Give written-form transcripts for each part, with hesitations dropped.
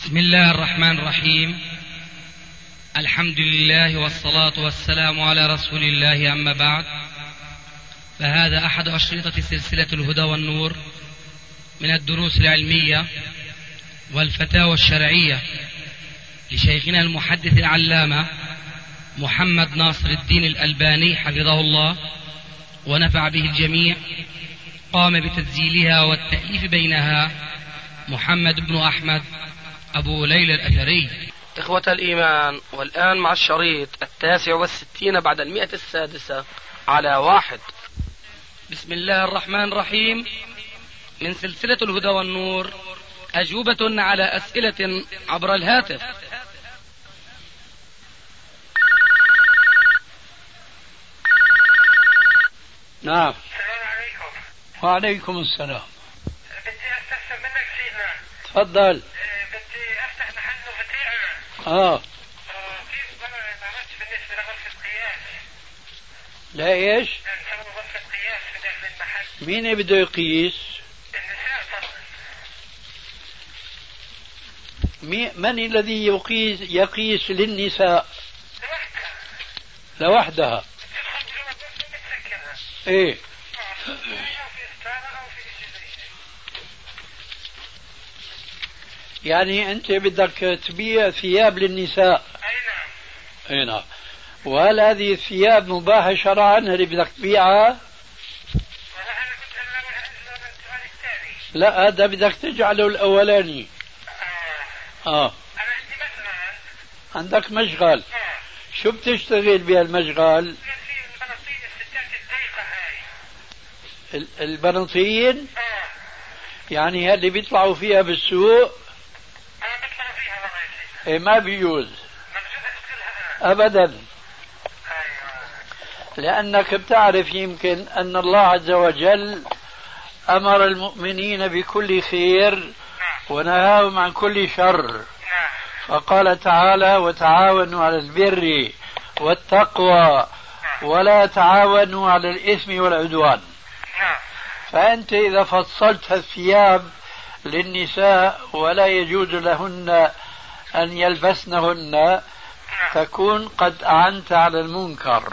بسم الله الرحمن الرحيم. الحمد لله والصلاة والسلام على رسول الله، أما بعد، فهذا أحد أشرطة سلسلة الهدى والنور من الدروس العلمية والفتاوى الشرعية لشيخنا المحدث العلامة محمد ناصر الدين الألباني حفظه الله ونفع به الجميع. قام بتسجيلها والتأليف بينها محمد بن أحمد أبو ليلى الأثري. إخوة الإيمان، والآن مع الشريط 69 بعد 106 على 1. بسم الله الرحمن الرحيم. من سلسلة الهدى والنور، أجوبة على أسئلة عبر الهاتف. نعم. السلام عليكم. وعليكم السلام. بدي استفسر منك سيدنا. تفضل. بدي افتح محل وفتيعة. كيف عملت بالنسبة لغرفة قياس؟ لا ايش؟ نسوي غرفة قياس في داخل المحل. مين بده يقيس؟ النساء فقط. من الذي يقيس للنساء؟ لوحدها. ايه. يعني انت بدك تبيع ثياب للنساء؟ اي نعم. وهل هذه الثياب مباحة شرعا اللي بدك تبيعها؟ لا، هذا بدك تجعله الاولاني. عندك مشغل. شو بتشتغل بهالمشغل؟ البناطيل. يعني اللي بيطلعوا فيها بالسوق. إيه، ما بيجوز ابدا، لانك بتعرف يمكن ان الله عز وجل امر المؤمنين بكل خير ونهاهم عن كل شر، فقال تعالى: وتعاونوا على البر والتقوى ولا تعاونوا على الإثم والعدوان. فأنت إذا فصلت الثياب للنساء ولا يجوز لهن أن يلبسنهن تكون قد أعنت على المنكر،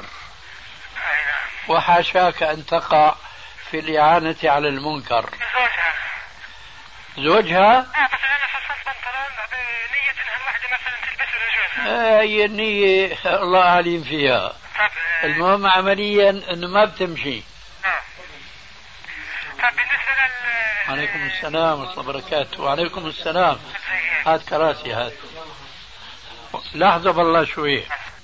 وحاشاك أن تقع في الإعانة على المنكر. زوجها؟ هي النية الله عليم فيها. المهم عمليا انه ما بتمشي. عليكم السلام ورحمة الله وبركاته. وعليكم السلام. هات كراسي هات. لحظة بالله شوي.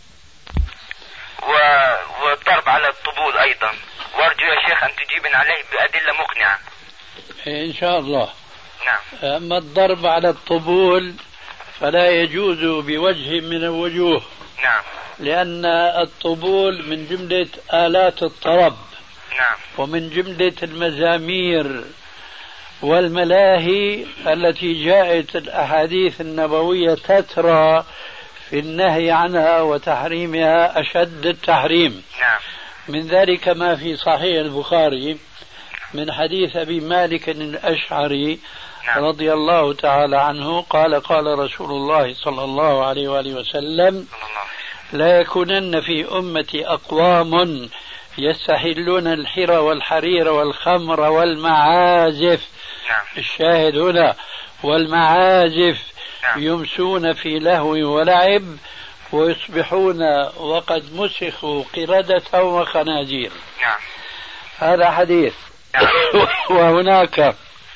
والضرب على الطبول ايضا، وارجو يا شيخ ان تجيبن عليه بادلة مقنعة. ان شاء الله. نعم. اما الضرب على الطبول فلا يجوز بوجه من الوجوه. نعم. لأن الطبول من جملة آلات الطرب. نعم. ومن جملة المزامير والملاهي التي جاءت الأحاديث النبوية تترى في النهي عنها وتحريمها أشد التحريم. نعم. من ذلك ما في صحيح البخاري من حديث أبي مالك الأشعري رضي الله تعالى عنه قال: قال رسول الله صلى الله عليه وآله وسلم: لا يكونن في أمتي أقوام يستحلون الحر والحرير والخمر والمعازف. الشاهد هنا والمعازف. يمسون في لهو ولعب ويصبحون وقد مسخوا قردة وخنازير. هذا حديث. وهناك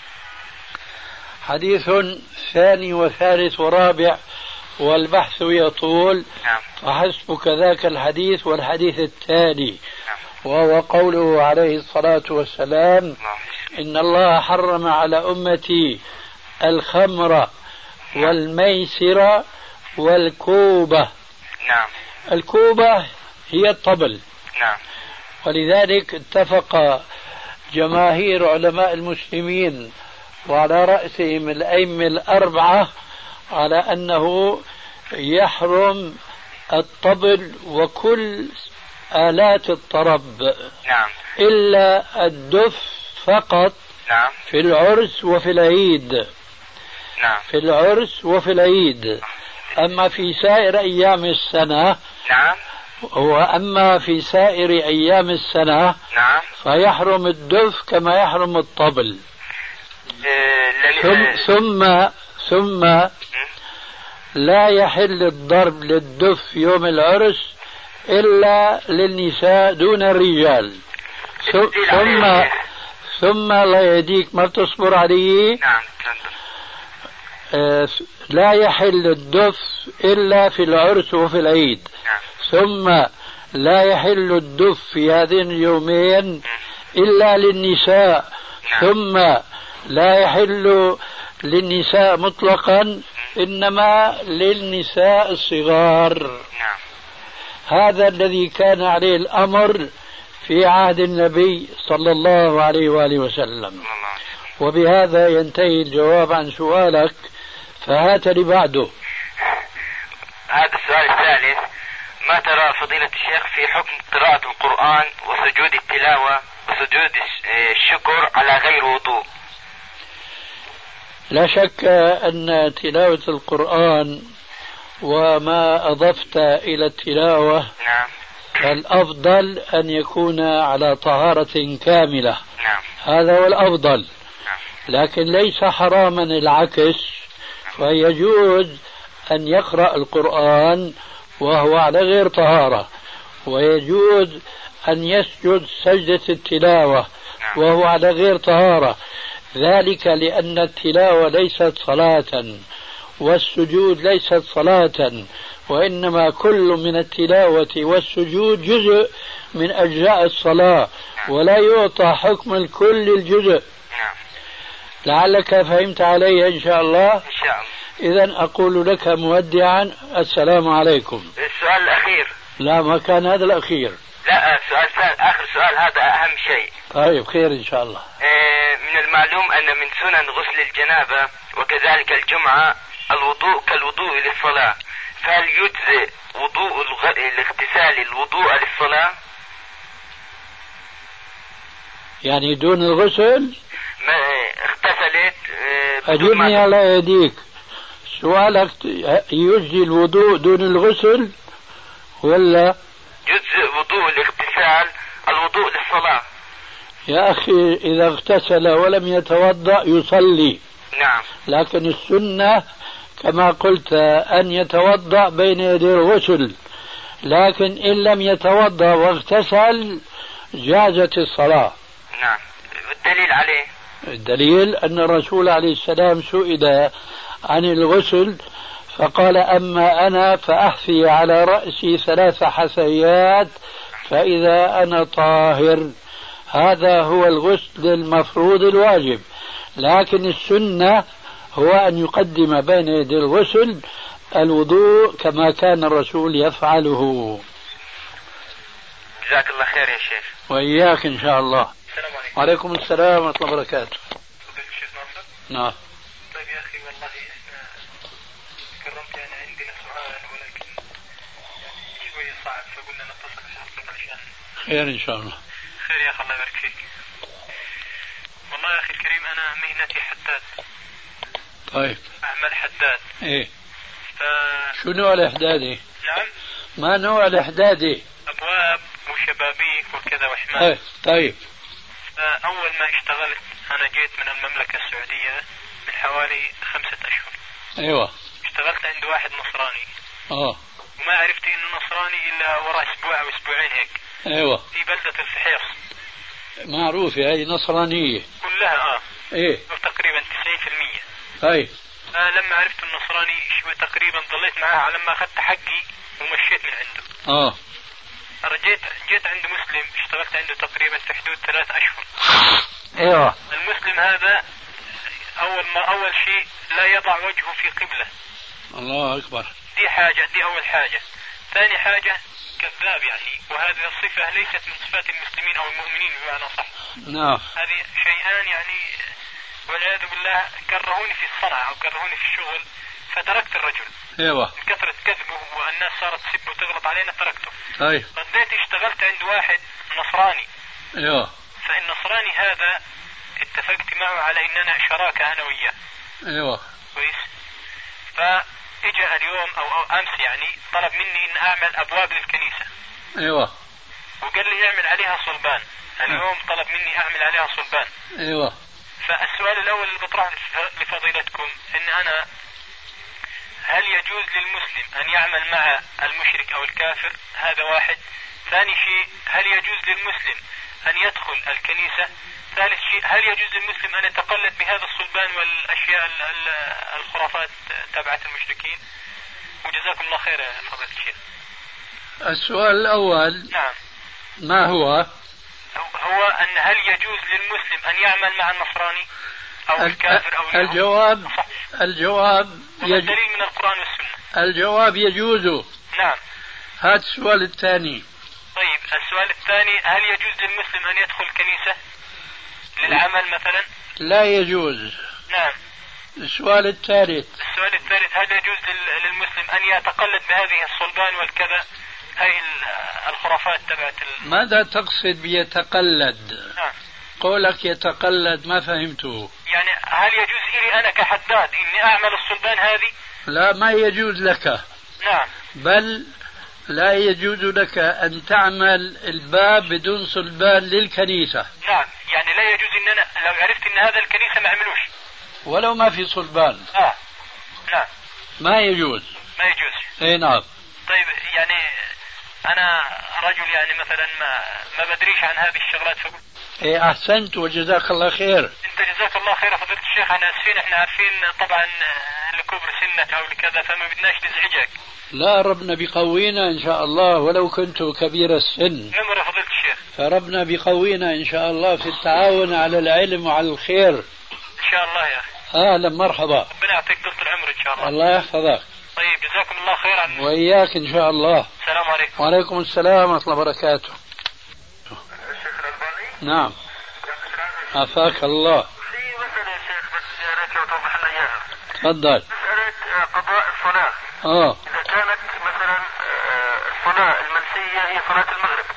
حديث ثاني وثالث ورابع والبحث يطول، فحسبك ذاك الحديث والحديث التالي، وهو قوله عليه الصلاة والسلام: إن الله حرم على أمتي الخمر والميسر والكوبة. الكوبة هي الطبل. ولذلك اتفق جماهير علماء المسلمين وعلى رأسهم الأئمة الأربعة على أنه يحرم الطبل وكل آلات الطرب. إلا الدف فقط في العرس وفي العيد. نعم. في العرس وفي العيد. أما في سائر أيام السنة نعم. وأما في سائر أيام السنة نعم. فيحرم الدف كما يحرم الطبل. ثم لا يحل الضرب للدف يوم العرس إلا للنساء دون الرجال. ثم الله يهديك ما بتصبر عليه. نعم. لا يحل الدف إلا في العرس وفي العيد. نعم. ثم لا يحل الدف في هذين اليومين إلا للنساء. نعم. ثم لا يحل للنساء مطلقا إنما للنساء الصغار. نعم. هذا الذي كان عليه الأمر في عهد النبي صلى الله عليه وآله وسلم. وبهذا ينتهي الجواب عن سؤالك، فهات لي بعده. هذا السؤال الثالث: ما ترى فضيلة الشيخ في حكم قراءة القرآن وسجود التلاوة وسجود الشكر على غير وضوء؟ لا شك أن تلاوة القرآن وما أضفت إلى التلاوة نعم. فالأفضل أن يكون على طهارة كاملة. نعم. هذا هو الأفضل. نعم. لكن ليس حراما العكس، فيجوز أن يقرأ القرآن وهو على غير طهارة، ويجوز أن يسجد سجدة التلاوة وهو على غير طهارة، ذلك لأن التلاوة ليست صلاة والسجود ليست صلاة، وإنما كل من التلاوة والسجود جزء من أجزاء الصلاة، ولا يعطى حكم الكل الجزء. لعلك فهمت علي إن شاء الله. إن شاء الله. إذن أقول لك مودعا السلام عليكم. السؤال الأخير. لا، ما كان هذا الأخير. لا، سؤال آخر سؤال، هذا أهم شيء. طيب خير إن شاء الله. من المعلوم أن من سنن غسل الجنابة وكذلك الجمعة الوضوء كالوضوء للصلاة، فهل يجزئ وضوء الاغتسال الوضوء للصلاة؟ يعني دون الغسل؟ ما اغتسلت أجبني على يديك. سؤالك يجزي الوضوء دون الغسل ولا يجزئ وضوء الاغتسال الوضوء للصلاة؟ يا أخي إذا اغتسل ولم يتوضأ يصلي. نعم. لكن السنة كما قلت أن يتوضأ بين يدي الغسل، لكن إن لم يتوضأ واغتسل جازت الصلاة. نعم. والدليل عليه؟ الدليل أن الرسول عليه السلام سئل عن الغسل فقال: أما أنا فأحثي على رأسي 3 حثيات فإذا أنا طاهر. هذا هو الغسل المفروض الواجب، لكن السنة هو أن يقدم بين يدي الغسل الوضوء كما كان الرسول يفعله. جزاك الله خير يا شيخ. وإياك إن شاء الله. السلام عليكم. وعليكم السلام ورحمة الله وبركاته. الشيخ ناصر. نعم. طيب يا أخي والله إحنا كرمت يعني عندنا سؤال ولكن يعني شوية صعب، فقلنا نتصل بحضرتك عشان خير إن شاء الله. خير يا أخي، الله يبارك فيك. والله يا أخي الكريم أنا مهنتي حداد. طيب. أعمل حداد. إيه. شو نوع الإحدادي؟ نعم. ما نوع الإحدادي؟ أبواب وشبابيك وكذا وحمام. إيه. طيب. أول ما اشتغلت أنا جيت من المملكة السعودية من حوالي 5 أشهر. أيوة. اشتغلت عند واحد نصراني. وما عرفت إنه نصراني إلا وراء أسبوع أو أسبوعين هيك. أيوة. في بلدة الفحيص. معروفة هذه نصرانية. كلها إيه. تقريبا 90%. طيب. لما عرفت النصراني شوي تقريبا ضليت معاه على ما أخذت حقي ومشيت من عنده. جيت عند مسلم اشتغلت عنده تقريبا في حدود 3 أشهر. ايوه. المسلم هذا أول شيء لا يضع وجهه في قبلة. الله أكبر. دي أول حاجة. ثاني حاجة كذاب يعني، وهذه الصفة ليست من صفات المسلمين أو المؤمنين بمعنى صح. نعم. هذه شيئان يعني والعياذ بالله كرهوني في الصنعة أو كرهوني في الشغل فتركت الرجل. ايوه. كثرة كذبه والناس صارت تسب وتغلط علينا تركته. طيب. رديت اشتغلت عند واحد نصراني. ايوه. فالنصراني هذا اتفقت معه على اننا شراكة انا وياه. ايوه. كويس. فاجا اليوم او امس يعني طلب مني ان اعمل ابواب للكنيسة. ايوه. وقال لي اعمل عليها صلبان. اليوم طلب مني اعمل عليها صلبان. ايوه. فالسؤال الاول اللي بطرحه لفضيلتكم ان انا هل يجوز للمسلم ان يعمل مع المشرك او الكافر؟ هذا واحد. ثاني شيء هل يجوز للمسلم ان يدخل الكنيسة؟ ثالث شيء هل يجوز للمسلم ان يتقلد بهذا الصلبان والاشياء الخرافات تبعت المشركين؟ وجزاكم الله خير يا فضيلة الشيخ. السؤال الأول نعم ما هو؟ هو أن هل يجوز للمسلم أن يعمل مع النصراني أو الكافر أو الجواب دليل من القرآن والسنة. الجواب يجوز. نعم. هذا السؤال الثاني. طيب السؤال الثاني هل يجوز للمسلم أن يدخل كنيسة للعمل مثلا؟ لا يجوز. نعم. السؤال الثالث هل يجوز للمسلم أن يتقلد بهذه الصلبان والكذا هاي الخرافات تبعت ماذا تقصد بيتقلد؟ نعم. قولك يتقلد ما فهمته. يعني هل يجوز لي أنا كحداد إني أعمل الصلبان هذه؟ لا ما يجوز لك. نعم. بل لا يجوز لك أن تعمل الباب بدون صلبان للكنيسة. نعم. يعني لا يجوز إن أنا لو عرفت إن هذا الكنيسة ما عملوش ولو ما في صلبان. نعم. ما يجوز. اي نعم. طيب يعني أنا رجل يعني مثلا ما بدريش عن هذه الشغلات فقلت ايه أحسنت وجزاك الله خير. أنت جزاك الله خير فضيلة الشيخ. أنا آسفين احنا عارفين طبعا لكبر سنك أو لكذا فما بدناش نزعجك. لا ربنا بيقوينا إن شاء الله ولو كنت كبير السن. عمر فضيلة الشيخ. فربنا بيقوينا إن شاء الله في التعاون على العلم وعلى الخير. إن شاء الله يا أخي. أهلا مرحبا. ربنا يعطيك طول العمر إن شاء الله. الله يحفظك. طيب جزاكم الله خير عن وإياك إن شاء الله. السلام عليكم. وعليكم السلام ورحمة الله وبركاته. الشيخ الألباني. نعم. عافاك الله. في مسألة يا شيخ بس يا ريت لو توضح لنا إياها. تفضل. مسألة قضاء الصلاة. إذا كانت مثلا الصلاة المنسية هي صلاة المغرب.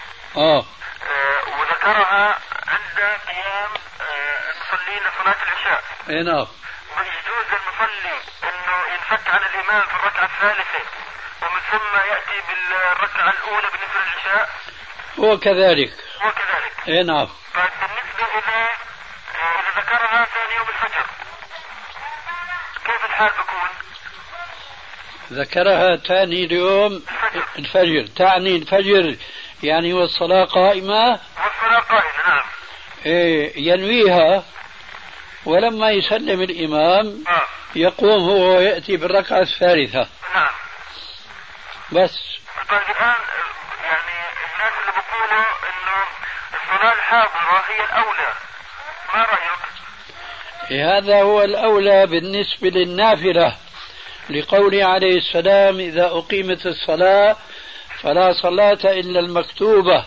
وذكرها عند قيام المصلين لصلاة العشاء. اي نعم. ويجوز للمصلي انه ينفك عن الامام في الركعة الثالثة ومن ثم يأتي بالركعة الأولى بالنسبة للعشاء. هو كذلك. اي نعم. طيب بالنسبة إذا ذكرها ثاني يوم الفجر كيف الحال بكون؟ ذكرها ثاني يوم الفجر. تعني الفجر يعني والصلاة قائمة. نعم. ينويها ولما يسلم الإمام يقوم هو ويأتي بالركعة الثالثة. نعم. بس. طيب الآن يعني الناس اللي بيقولوا إنه الصلاة الحاضرة هي الأولى ما رأيك؟ هذا هو الأولى بالنسبة للنافلة لقوله عليه السلام إذا أقيمت الصلاة فلا صلاة إلا المكتوبة.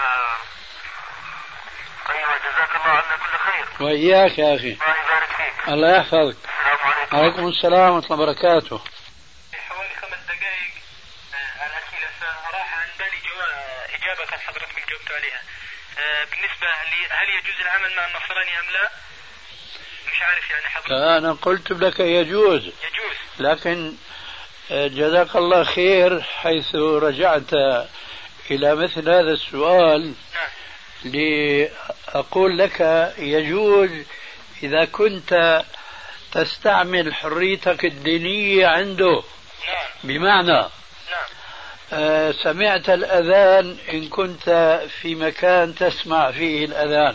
أيوة جزاك الله عنا كل خير. وإياك يا أخي. الله يبارك فيك. الله يحفظك. السلام عليكم. وعليكم السلام ورحمة الله وبركاته. حوالي 5 دقائق على الأسئلة فراح عن بالي إجابة حضرتكم جاوبتوا عليها. بالنسبة لي هل يجوز العمل مع النصراني أم لا؟ مش عارف يعني حضرتك. أنا قلت لك يجوز. لكن جزاك الله خير حيث رجعت إلى مثل هذا السؤال. لأقول لك يجوز إذا كنت تستعمل حريتك الدينية عنده. بمعنى سمعت الأذان إن كنت في مكان تسمع فيه الأذان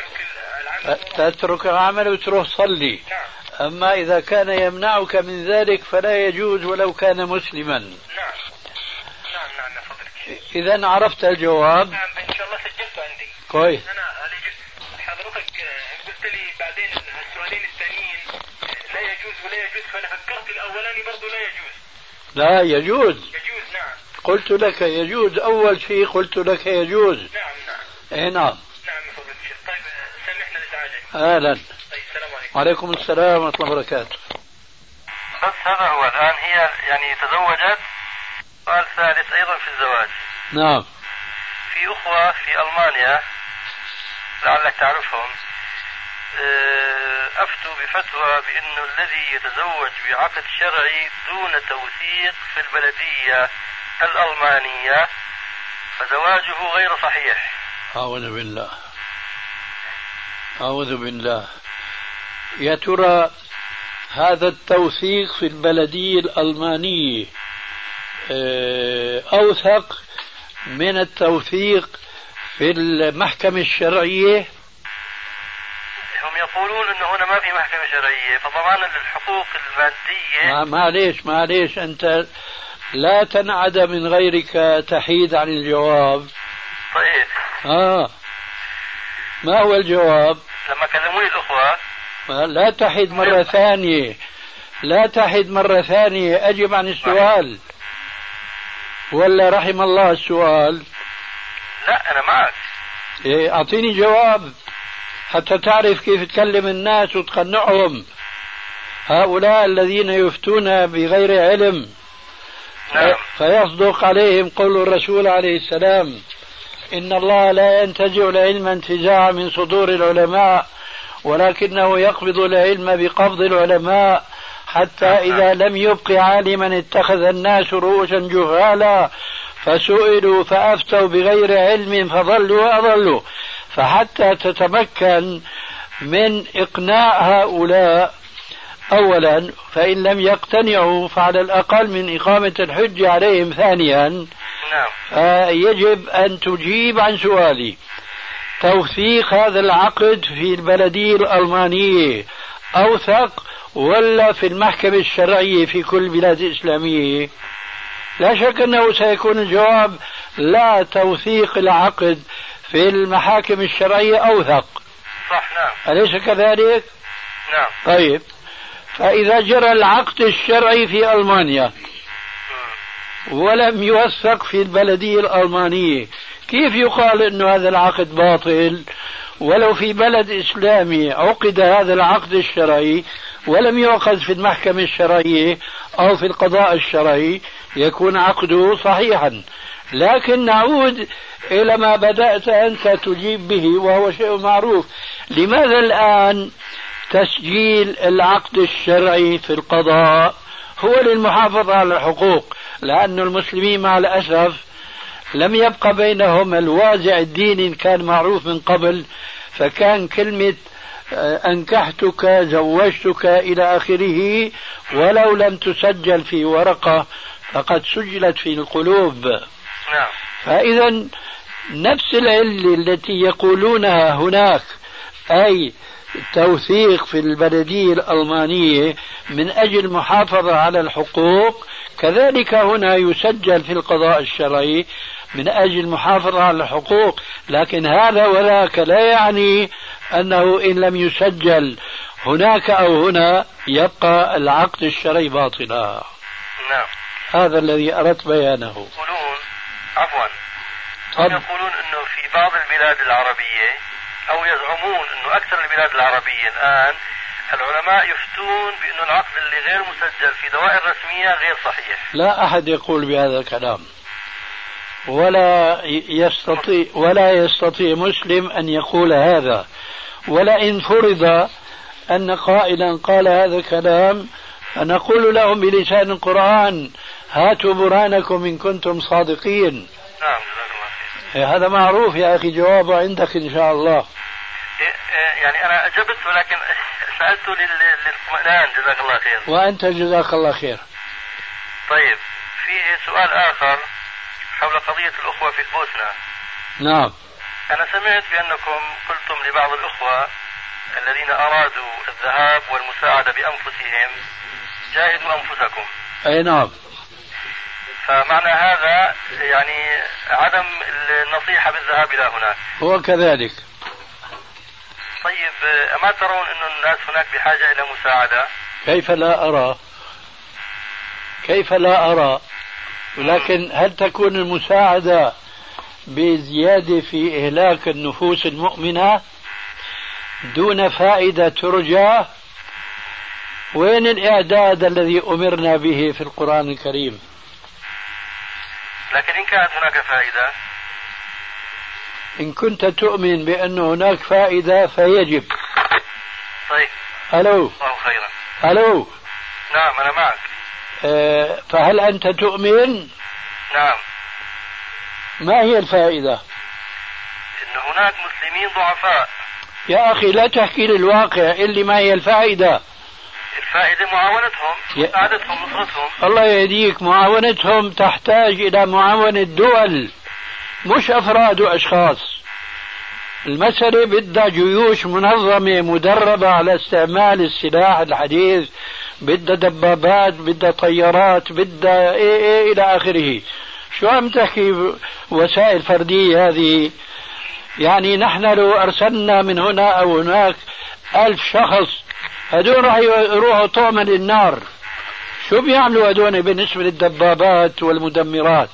تترك العمل وتروح صلي. أما إذا كان يمنعك من ذلك فلا يجوز ولو كان مسلما. نعم يا فضلك. إذا عرفت الجواب. نعم إن شاء الله سجلته عندي. كويس. أنا حضرتك قلت لي بعدين السؤالين الثانيين لا يجوز ولا يجوز فأنا فكرت الأولاني برضو لا يجوز. لا يجوز. نعم. قلت لك يجوز أول شيء قلت لك يجوز. نعم. إيه نعم. نعم يا فضلك. طيب سامحنا لإزعاجك. أهلا. طيب السلام عليكم. وعليكم السلام ورحمة الله وبركاته. بس هذا هو الآن هي يعني تزوجت. سؤال ثالث أيضا في الزواج. نعم. في أخوة في ألمانيا لعلك تعرفهم أفتوا بفتوى بأنه الذي يتزوج بعقد شرعي دون توثيق في البلدية الألمانية فزواجه غير صحيح. أعوذ بالله أعوذ بالله. يا ترى هذا التوثيق في البلدية الألمانية أوثق من التوثيق في المحكمة الشرعية؟ هم يقولون أنه هنا ما في محكمة شرعية، فطبعا الحقوق المادية معليش أنت لا تنعد من غيرك تحيد عن الجواب. طيب ما هو الجواب؟ لما كلموني الأخوة لا تحد مرة ثانية، لا تحد مرة ثانية، أجب عن السؤال ولا رحم الله السؤال. لا أنا معك. أعطيني جواب حتى تعرف كيف تكلم الناس وتقنعهم. هؤلاء الذين يفتون بغير علم فيصدق عليهم قول الرسول عليه السلام: إن الله لا ينتزع العلم انتزاعا من صدور العلماء ولكنه يقبض العلم بقبض العلماء حتى إذا لم يبق عالما اتخذ الناس رؤوسا جهالا فسئلوا فأفتوا بغير علم فضلوا وأضلوا. فحتى تتمكن من إقناع هؤلاء أولا، فإن لم يقتنعوا فعلى الأقل من إقامة الحجة عليهم ثانيا، يجب أن تجيب عن سؤالي: توثيق هذا العقد في البلدية الألمانية أوثق ولا في المحكمة الشرعية في كل بلاد إسلامية؟ لا شك أنه سيكون الجواب لا، توثيق العقد في المحاكم الشرعية أوثق. صح. نعم. أليس كذلك؟ نعم. طيب، فإذا جرى العقد الشرعي في ألمانيا ولم يوثق في البلدية الألمانية، كيف يقال أن هذا العقد باطل؟ ولو في بلد إسلامي عقد هذا العقد الشرعي ولم يؤخذ في المحكمة الشرعية أو في القضاء الشرعي يكون عقده صحيحا. لكن نعود إلى ما بدأت أنت تجيب به وهو شيء معروف: لماذا الآن تسجيل العقد الشرعي في القضاء هو للمحافظة على الحقوق؟ لأن المسلمين مع الأسف لم يبقى بينهم الوازع الديني كان معروف من قبل، فكان كلمة أنكحتك زوجتك إلى آخره ولو لم تسجل في ورقة فقد سجلت في القلوب. فإذا نفس العلة التي يقولونها هناك، أي توثيق في البلدية الألمانية من أجل المحافظة على الحقوق، كذلك هنا يسجل في القضاء الشرعي من أجل المحافظة على الحقوق. لكن هذا وذاك لا يعني أنه إن لم يسجل هناك أو هنا يبقى العقد الشرعي باطلا. نعم. هذا الذي أردت بيانه. يقولون يقولون أنه في بعض البلاد العربية، أو يزعمون أنه أكثر البلاد العربية الآن العلماء يفتون بأنه العقد اللي غير مسجل في دوائر رسمية غير صحيح. لا أحد يقول بهذا الكلام، ولا يستطيع مسلم أن يقول هذا. ولئن فرض أن قائلا قال هذا الكلام فنقول لهم بلسان القرآن: هاتوا برهانكم إن كنتم صادقين. نعم. هذا معروف يا أخي، جوابه عندك إن شاء الله. يعني أنا أجبت ولكن سألته للاطمئنان. جزاك الله خير. وأنت جزاك الله خير. طيب، في سؤال آخر حول قضية الأخوة في البوسنة. نعم. أنا سمعت بأنكم قلتم لبعض الأخوة الذين أرادوا الذهاب والمساعدة بأنفسهم: جاهدوا أنفسكم. أي نعم. فمعنى هذا يعني عدم النصيحة بالذهاب إلى هناك. هو كذلك. طيب، أما ترون أن الناس هناك بحاجة إلى مساعدة؟ كيف لا أرى. ولكن هل تكون المساعدة بزيادة في إهلاك النفوس المؤمنة دون فائدة ترجى؟ وين الإعداد الذي أمرنا به في القرآن الكريم؟ لكن إن كانت هناك فائدة، إن كنت تؤمن بأن هناك فائدة فيجب. طيب. ألو. الله خيرا. ألو. نعم أنا معك. فهل أنت تؤمن؟ نعم. ما هي الفائدة؟ إن هناك مسلمين ضعفاء. يا أخي لا تحكي لي الواقع، اللي ما هي الفائدة. الفائدة معاونتهم، مساعدتهم، نصرتهم. الله يهديك، معاونتهم تحتاج إلى معاونة دول مش أفراد وأشخاص. المسألة بدها جيوش منظمة مدربة على استعمال السلاح الحديث، بدها دبابات، بدها طيارات، بدها إيه إلى آخره. شو عم تحكي وسائل فردية هذه؟ يعني نحن لو أرسلنا من هنا أو هناك 1000 شخص، هدول راح يروحوا طعما للنار. شو بيعملوا هدول بالنسبة للدبابات والمدمرات؟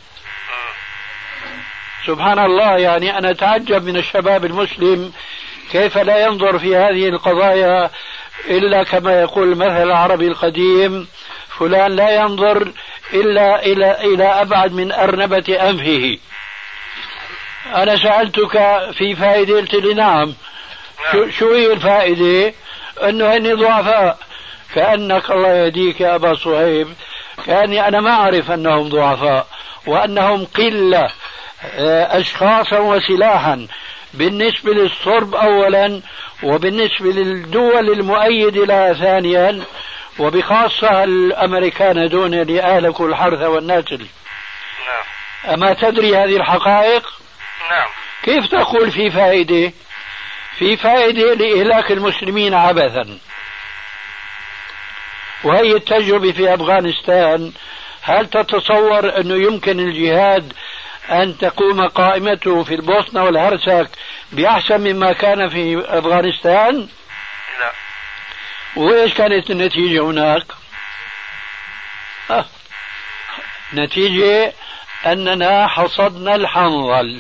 سبحان الله. يعني أنا أتعجب من الشباب المسلم كيف لا ينظر في هذه القضايا إلا كما يقول المثل العربي القديم: فلان لا ينظر إلا إلى أبعد من أرنبة أنفه. أنا سألتك في فائدة، قلت لي نعم. شو هي الفائدة؟ أنه هني ضعفاء. كأنك الله يهديك يا أبا صهيب، كأني أنا ما أعرف أنهم ضعفاء وأنهم قلة أشخاصا وسلاحا بالنسبة للصرب أولا، وبالنسبة للدول المؤيدة لها ثانيا، وبخاصة الأمريكان دون لأهلكوا الحرث والنسل. أما تدري هذه الحقائق؟ نعم. كيف تقول في فائدة؟ في فائدة لإهلاك المسلمين عبثا. وهي التجربة في أفغانستان. هل تتصور أنه يمكن الجهاد أن تقوم قائمته في البوسنة والهرسك بأحسن مما كان في أفغانستان؟ لا. وإيش كانت النتيجة هناك؟ نتيجة أننا حصدنا الحنظل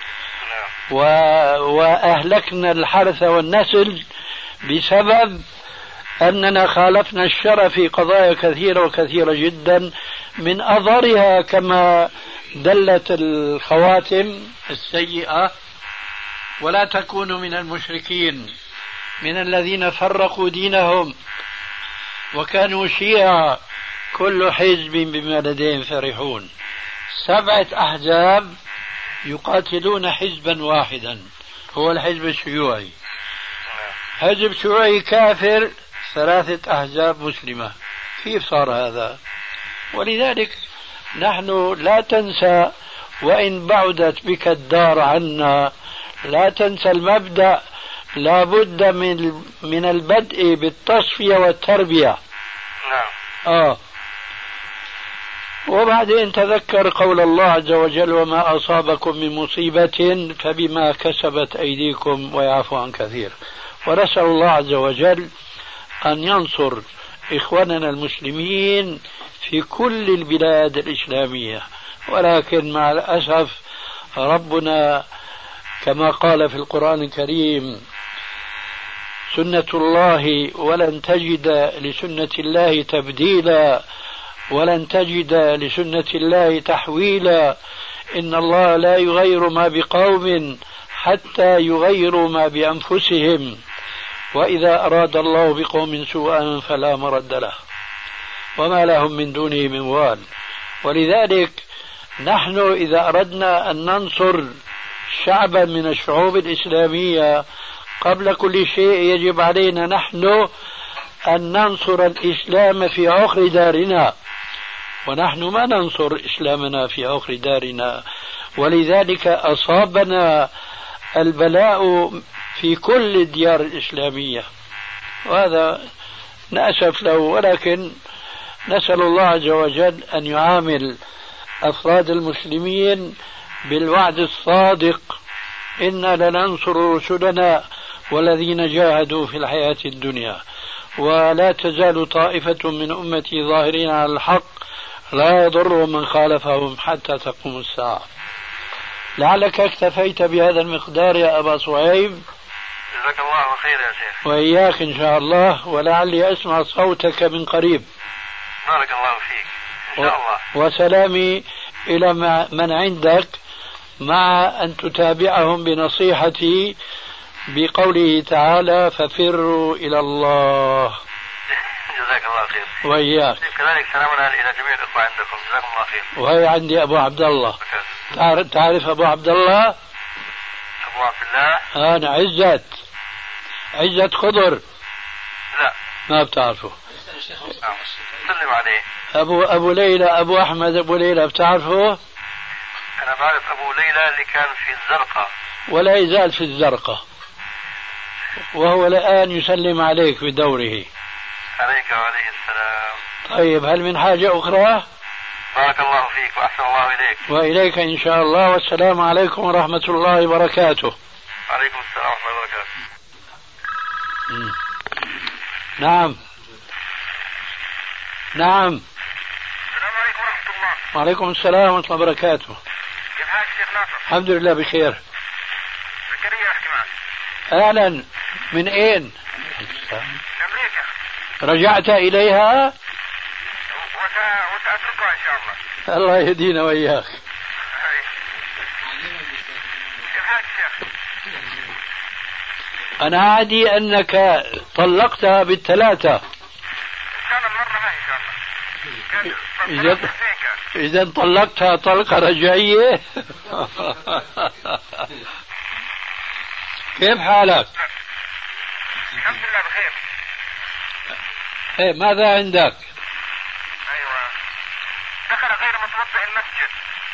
وأهلكنا الحرث والنسل بسبب أننا خالفنا الشرع في قضايا كثيرة وكثيرة جدا، من أضرها كما دلت الخواتم السيئة: ولا تكونوا من المشركين من الذين فرقوا دينهم وكانوا شيعا كل حزب بما لديهم فرحون. 7 أحزاب يقاتلون حزبا واحدا، هو الحزب الشيوعي. حزب شيوعي كافر، 3 أحزاب مسلمة. كيف صار هذا؟ ولذلك نحن لا تنسى، وإن بعدت بك الدار عنا، لا تنسى المبدأ: لا بد من البدء بالتصفية والتربية. وبعدين تذكر قول الله عز وجل: وما أصابكم من مصيبة فبما كسبت أيديكم ويعفو عن كثير. ونسأل الله عز وجل أن ينصر إخواننا المسلمين في كل البلاد الإسلامية، ولكن مع الأسف ربنا كما قال في القرآن الكريم: سنة الله ولن تجد لسنة الله تبديلا ولن تجد لسنة الله تحويلا، إن الله لا يغير ما بقوم حتى يغيروا ما بأنفسهم، وإذا أراد الله بقوم سوءا فلا مرد له وما لهم من دونه من وال. ولذلك نحن إذا أردنا أن ننصر شعبا من الشعوب الإسلامية، قبل كل شيء يجب علينا نحن أن ننصر الإسلام في عقر دارنا، ونحن ما ننصر إسلامنا في عقر دارنا. ولذلك أصابنا البلاء في كل الديار الإسلامية، وهذا نأسف له. ولكن نسأل الله عز وجل أن يعامل أفراد المسلمين بالوعد الصادق: إنا لننصر رسلنا والذين جاهدوا في الحياة الدنيا، ولا تزال طائفة من أمتي ظاهرين على الحق لا يضرهم من خالفهم حتى تقوم الساعة. لعلك اكتفيت بهذا المقدار يا أبا صهيب. جزاك الله خير يا شيخ. وإياك إن شاء الله، ولعلي أسمع صوتك من قريب. بارك الله فيك إن شاء الله. وسلامي إلى من عندك، مع أن تتابعهم بنصيحتي بقوله تعالى ففروا إلى الله. جزاك الله خير. وإياك. كذلك سلامنا إلى جميع الإخوة عندكم، جزاكم الله خير. وهي عندي أبو عبد الله. تعرف أبو عبد الله؟ أبو عبد الله؟ أنا عزت خضر. لا ما بتعرفه. سلم عليه. أبو ليلى، أبو أحمد أبو ليلى بتعرفه؟ أنا بعرف أبو ليلى اللي كان في الزرقاء. ولا يزال في الزرقاء، وهو الآن يسلم عليك بدوره. عليك وعليه السلام. طيب، هل من حاجة أخرى؟ بارك الله فيك وأحسن الله إليك. وإليك إن شاء الله، والسلام عليكم ورحمة الله وبركاته. عليكم السلام ورحمة الله وبركاته. نعم. السلام عليكم ورحمة الله. وعليكم السلام ورحمة الله وبركاته. كيف حالك شيخ ناصر؟ الحمد لله بخير. زكريا أحكي معك. أهلا. من أين؟ من أمريكا. رجعت إليها؟ وسأتركها إن شاء الله. الله يهدينا وإياك. كيف حالك شيخ؟ أنا عادي أنك طلقتها بالثلاثة. كان المرة هاي إن شاء الله. إذا طلقتها طلقة رجعية. كيف حالك؟ الحمد لله بخير. إيه، ماذا عندك؟ أيوة، دخل غير متوضئ المسجد،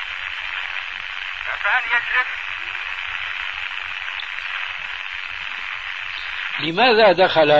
فهل يجلس؟ لماذا دخل؟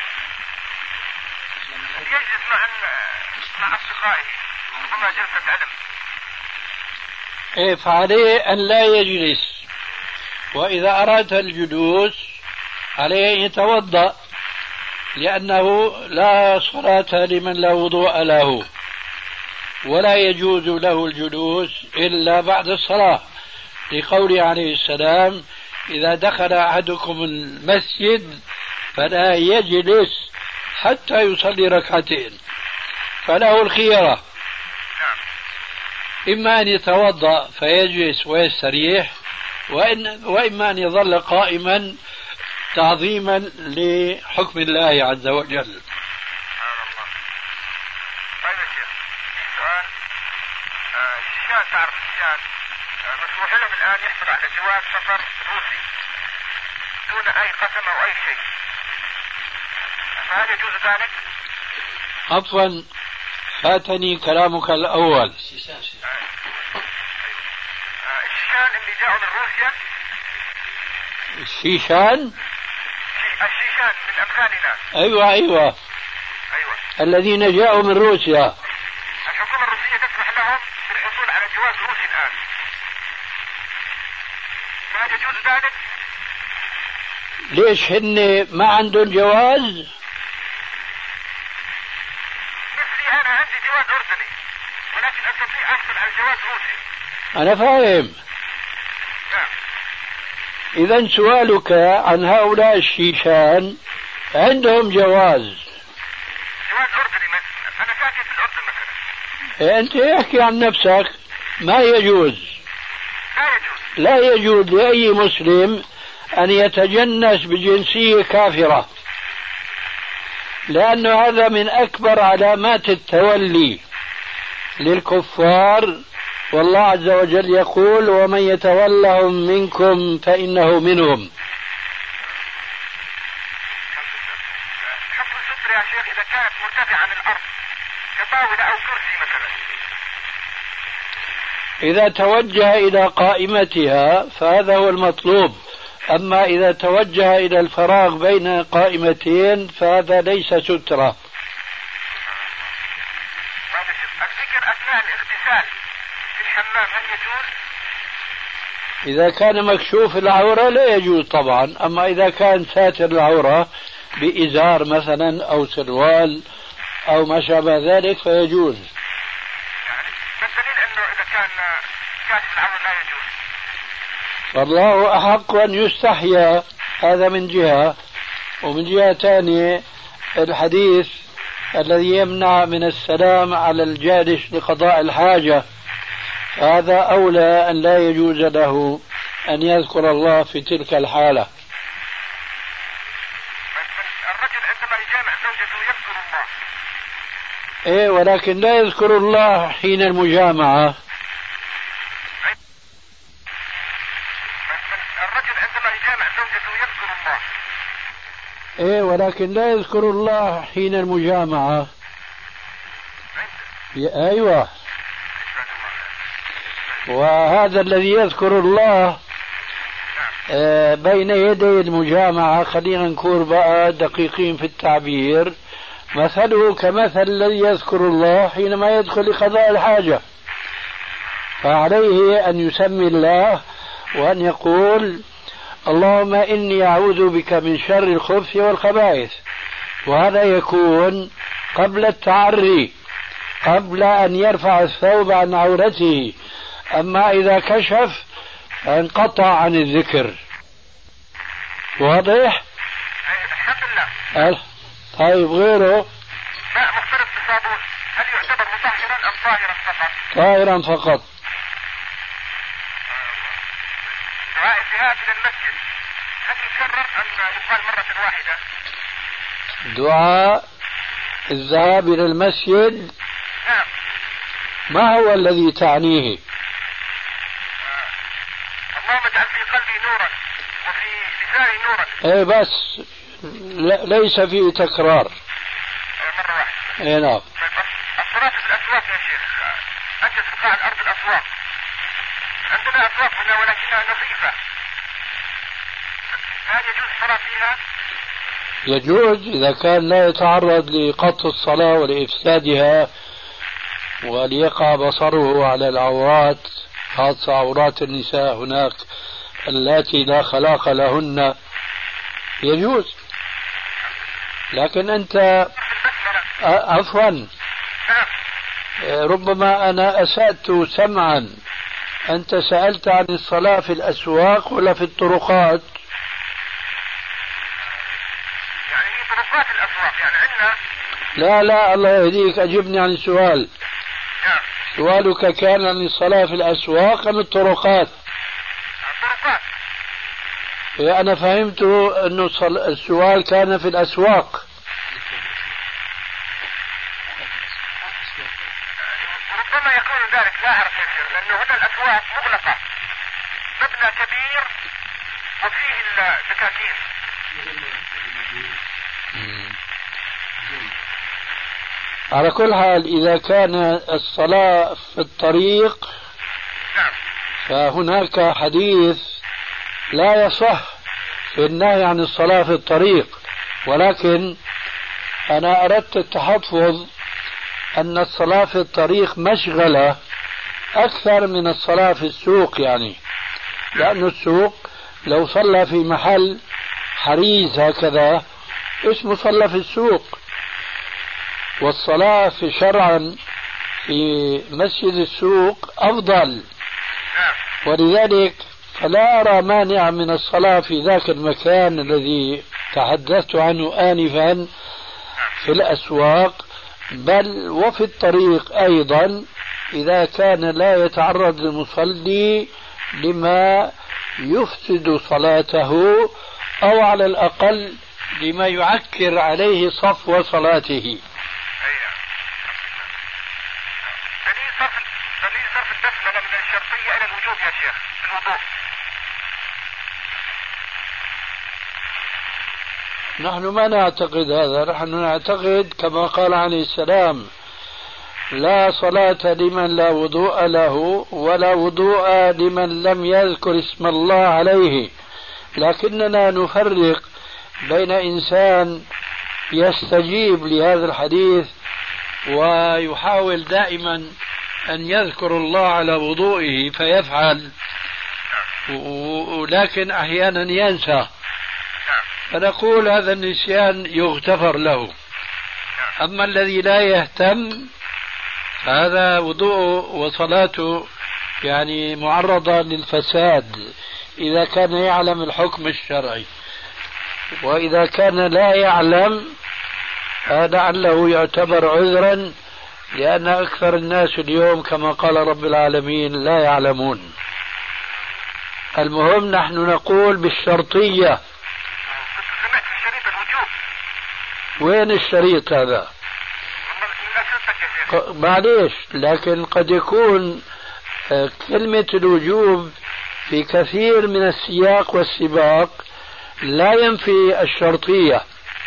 يجلس مع أصدقائه، ربما جلسة علم. إيه، فعليه أن لا يجلس، وإذا أراد الجلوس عليه أن يتوضأ، لأنه لا صلاة لمن لا وضوء له، ولا يجوز له الجلوس إلا بعد الصلاة، لقوله عليه السلام إذا دخل أحدكم المسجد فلا يجلس حتى يصلي ركعتين، فله الخيرة، إما أن يتوضأ فيجلس ويستريح، وإما أن يظل قائما تعظيما لحكم الله عز وجل. طيب يا شيخ، سؤال. الشيشان، تعرف الشيشان مسموح لهم الآن يحصل على جواز سفر روسي دون أي قسم أو أي شيء، فهل يجوز ذلك؟ عفوا، فاتني كلامك الأول. الشيشان اللي جاءوا من روسيا. الشيشان من أمثالنا. أيوة. الذين جاءوا من روسيا. الحكومة الروسية تسمح لهم بالحصول على جواز روسي الآن، فهل يجوز ذلك؟ ليش هن ما عندهم جواز؟ مثلي أنا عندي جواز أردني، ولكن أستطيع أحصل على جواز روسي. أنا فاهم. إذا سؤالك عن هؤلاء الشيشان عندهم جواز أردني، أنا ساكن في الأردن مثلا. أنت احكي عن نفسك. ما يجوز، لا يجوز لأي مسلم أن يتجنس بجنسية كافرة، لأن هذا من أكبر علامات التولي للكفار، والله عز وجل يقول ومن يتولهم منكم فإنه منهم. حفظ الستر يا شيخ إذا كانت مرتفعة عن الأرض كطاولة أو كرسي مثلا، إذا توجه إلى قائمتها فهذا هو المطلوب، أما إذا توجه إلى الفراغ بين قائمتين فهذا ليس سترة. الذكر أثناء الاغتسال في الحمام هل يجوز؟ إذا كان مكشوف العورة لا يجوز طبعا، أما إذا كان ساتر العورة بإزار مثلا أو سروال أو ما شابه ذلك فيجوز. الدليل أنه إذا كان كاشف العورة لا يجوز. والله أحق أن يستحيا، هذا من جهة، ومن جهة ثانية الحديث الذي يمنع من السلام على الجالس لقضاء الحاجة، هذا أولى أن لا يجوز له أن يذكر الله في تلك الحالة. إيه ولكن لا يذكر الله حين المجامعة. الرجل عندما يجامع زوجته يذكر الله. إيه ولكن لا يذكر الله حين المجامعة. أيوة. وهذا الذي يذكر الله بين يدي المجامعة، خلينا نكون بقى دقيقين في التعبير، مثله كمثل الذي يذكر الله حينما يدخل لقضاء الحاجة، فعليه أن يسمي الله وأن يقول اللهم إني أعوذ بك من شر الخبث والخبائث، وهذا يكون قبل التعري، قبل أن يرفع الثوب عن عورته. أما إذا كشف انقطع عن الذكر. واضح؟ الحمد لله. طيب غيره؟ ماء مختلط بالصابون هل يعتبر مطهرا أم طاهرا فقط؟ طاهرا فقط. دعاء الذهاب إلى المسجد هل يكرر أم يقال مرة واحدة؟ دعاء الذهاب إلى المسجد نعم. ما هو الذي تعنيه؟ اللهم اجعل في قلبي نورا وفي لساني نورا. ايه بس ليس فيه تكرار. مرة واحدة. ايه نعم. الصلاة في الأسواق يا شيخ، أجلس في قاع الأرض الأسواق، عندنا أسواق هنا ولكنها نظيفة، هل يجوز الصلاة فيها؟ يجوز إذا كان لا يتعرض لقطع الصلاة ولإفسادها وليقع بصره على العورات، خاصة عورات النساء هناك اللاتي لا خلاق لهن، يجوز. لكن أنت عفوا ربما أنا أسأت سمعا، أنت سألت عن الصلاة في الأسواق ولا في الطرقات؟ يعني هي طرقات الأسواق يعني عندنا. لا الله يهديك، أجبني عن السؤال. سؤالك كان عن الصلاة في الأسواق أم الطرقات؟ الطرقات. أنا فهمت أنه السؤال كان في الأسواق. ربما يكون ذلك، لا أعرف يا شيخ، لأنه هنا الأسواق مغلقة، مبنى كبير وفيه الدكاكين. على كل حال إذا كان الصلاة في الطريق فهناك حديث لا يصح في النهي عن الصلاة في الطريق، ولكن أنا أردت التحفظ أن الصلاة في الطريق مشغلة أكثر من الصلاة في السوق، يعني لأن السوق لو صلى في محل حريز هكذا اسمه صلى في السوق، والصلاة في شرعا في مسجد السوق أفضل، ولذلك فلا أرى مانع من الصلاة في ذاك المكان الذي تحدثت عنه آنفا في الأسواق، بل وفي الطريق أيضا إذا كان لا يتعرض المصلي لما يفسد صلاته أو على الأقل لما يعكر عليه صفو صلاته. دليل صرف البسملة من الشرطية إلى الوجوب يا شيخ في الوضوء. نحن ما نعتقد هذا، نحن نعتقد كما قال عليه السلام لا صلاة لمن لا وضوء له ولا وضوء لمن لم يذكر اسم الله عليه، لكننا نفرق بين إنسان يستجيب لهذا الحديث ويحاول دائما أن يذكر الله على وضوئه فيفعل، ولكن أحيانا ينسى، فنقول هذا النسيان يغتفر له. أما الذي لا يهتم هذا وضوءه وصلاته يعني معرضة للفساد إذا كان يعلم الحكم الشرعي، وإذا كان لا يعلم لعله يعتبر عذرا، لأن أكثر الناس اليوم كما قال رب العالمين لا يعلمون. المهم نحن نقول بالشرطية. سمعت الشريط الوجوب. وين الشريط هذا؟ من أسئلتك معليش، لكن قد يكون كلمة الوجوب في كثير من السياق والسباق لا ينفي الشرطية،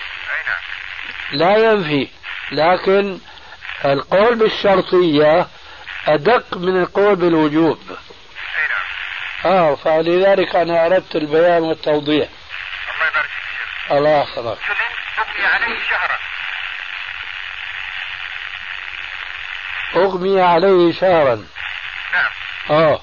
لا ينفي، لكن القول بالشرطية أدق من القول بالوجوب. فلذلك أنا أردت البيان والتوضيح. الله يبارك فيك. الله يحفظك. أغمي عليه شهرا. أغمي عليه شهرا. نعم.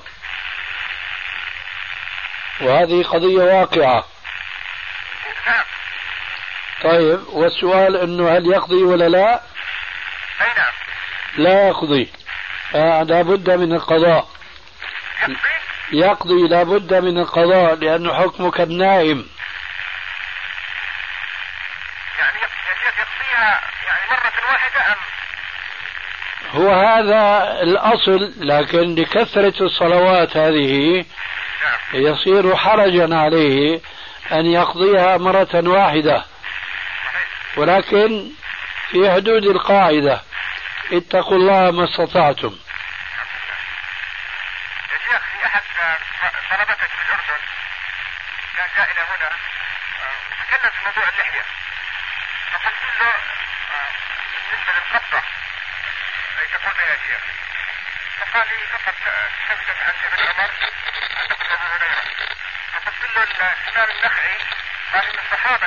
وهذه قضية واقعة. نعم. طيب، والسؤال أنه هل يقضي ولا لا؟ أي نعم. لا يقضي، لا بد من القضاء. يقضي لا بد من القضاء لأنه حكمه كالنائم. يعني يقضيها يعني مرة واحدة أم؟ هو هذا الأصل، لكن لكثرة الصلوات هذه يصير حرجا عليه أن يقضيها مرة واحدة، ولكن في حدود القاعدة: اتقوا الله ما استطعتم. يا شيخ، في أحد طلبتك في الأردن كان جاء إلى هنا تكلم في موضوع اللحية، فقلت له بالنسبة للقبضة أي تقول يا شيخ، فقال لي فقط تكتب عن ابن عمر عن ابن أبي هريرة، فقلت له الإمام النخعي قال إن الصحابة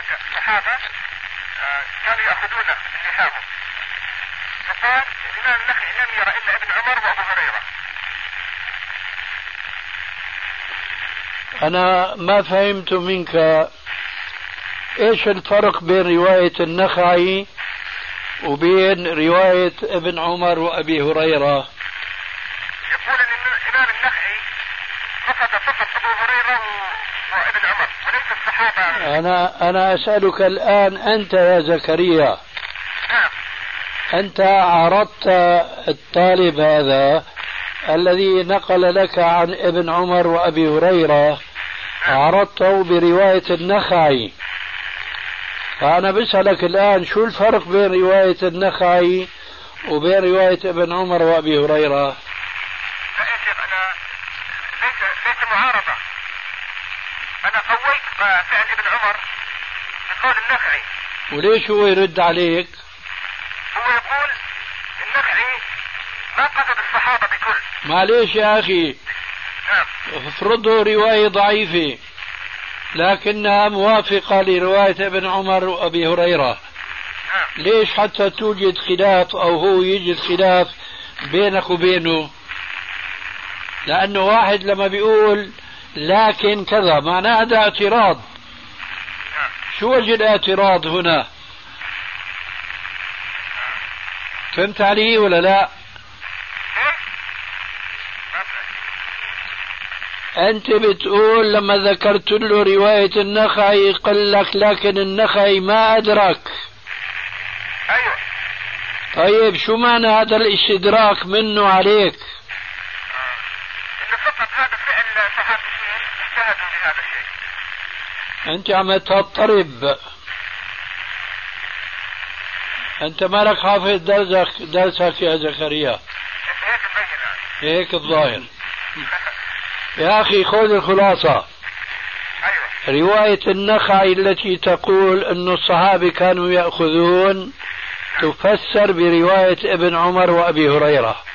كانوا يأخذون اللحاهم، فقال الإمام النخعي لم يرى إلا ابن عمر وأبو هريرة. أنا ما فهمت منك إيش الفرق بين رواية النخعي وبين رواية ابن عمر وأبي هريرة؟ يقول أن الإمام النخعي فقط أبو هريرة وابن عمر وليس الصحابة. أنا أسألك الآن أنت يا زكريا، أنت عرضت الطالب هذا الذي نقل لك عن ابن عمر وأبي هريرة، عرضته برواية النخعي، فأنا بسألك الآن شو الفرق بين رواية النخعي وبين رواية ابن عمر وأبي هريرة؟ لا يا شيخ، أنا ليس معارضة، أنا قويت فعل ابن عمر بقول النخعي. وليش هو يرد عليك؟ هو يقول النخعي ما قصد الصحابة بكل. معليش يا أخي، افرضوا رواية ضعيفة لكنها موافقة لرواية ابن عمر وأبي هريرة، ليش حتى توجد خلاف أو هو يجد خلاف بينك وبينه؟ لأنه واحد لما بيقول لكن كذا معناه هذا اعتراض. شو وجه الاعتراض هنا؟ فهمت علي ولا لا؟ أنت بتقول لما ذكرت له رواية النخعي قال لك لكن النخعي ما أدرك. أيوة. طيب شو معنى هذا الاستدراك منه عليك؟ إنه فقط هذا فعل صحابيين اجتهدوا بهذا الشيء. أنت عم تضطرب، أنت مالك حافظ درسك يا زكريا. هيك الظاهر. يا أخي خذ الخلاصة. أيوة. رواية النخعي التي تقول أن الصحابة كانوا يأخذون تفسر برواية ابن عمر وأبي هريرة.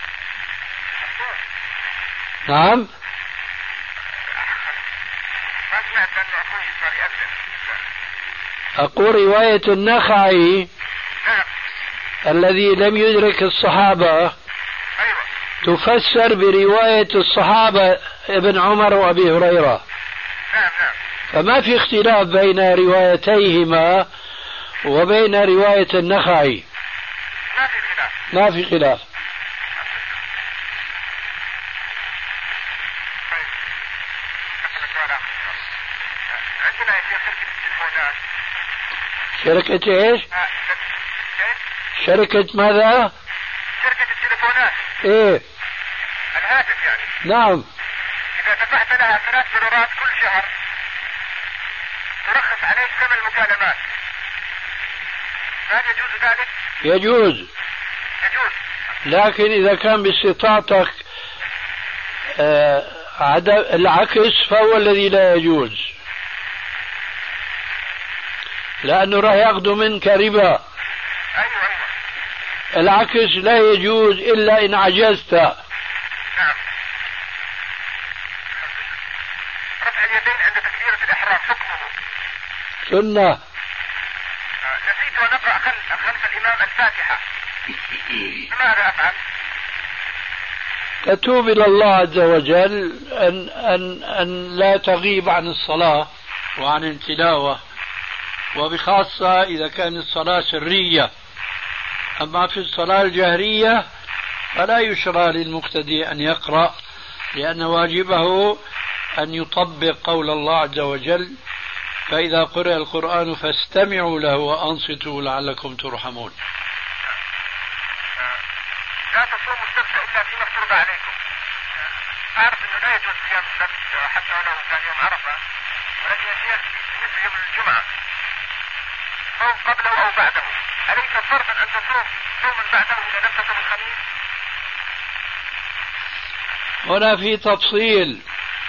نعم. أقول رواية النخعي الذي لم يدرك الصحابة تفسر برواية الصحابة ابن عمر وأبي هريرة. فما في اختلاف بين روايتيهما وبين رواية النخعي. ما في خلاف. شركة ايش؟ شركة ماذا؟ شركة التليفونات. ايه؟ الهاتف يعني. نعم. إذا دفعت لها $3 كل شهر ترخص عليك 8 مكالمات. هل يجوز ذلك؟ يجوز. يجوز. لكن إذا كان باستطاعتك العكس فهو الذي لا يجوز، لأنه راح يأخذ منك ربا. أيوة. العكس لا يجوز إلا إن عجزت. نعم. رفع اليدين عند تكبيرة الإحرام حكمه سنة. نسيت أن أقرأ خلف الإمام الفاتحة، بماذا أفعل؟ تتوب إلى الله عز وجل أن لا تغيب عن الصلاة وعن التلاوة، وبخاصة إذا كانت الصلاة سرية. أما في الصلاة الجهرية فلا يشرع للمقتدي أن يقرأ، لأن واجبه أن يطبق قول الله عز وجل: فإذا قرأ القرآن فاستمعوا له وأنصتوا لعلكم ترحمون. لا تصوموا السبت إلا فيما افترض عليكم. أعرف أنه لا يجوز صيام السبت حتى ولو كان يوم عرفة، ولكن يا شيخ مثل يوم الجمعة أو قبله أو بعده، أليس فرضا أن تصوم يوما بعده إذا لم تصم الخميس؟ هنا في تفصيل: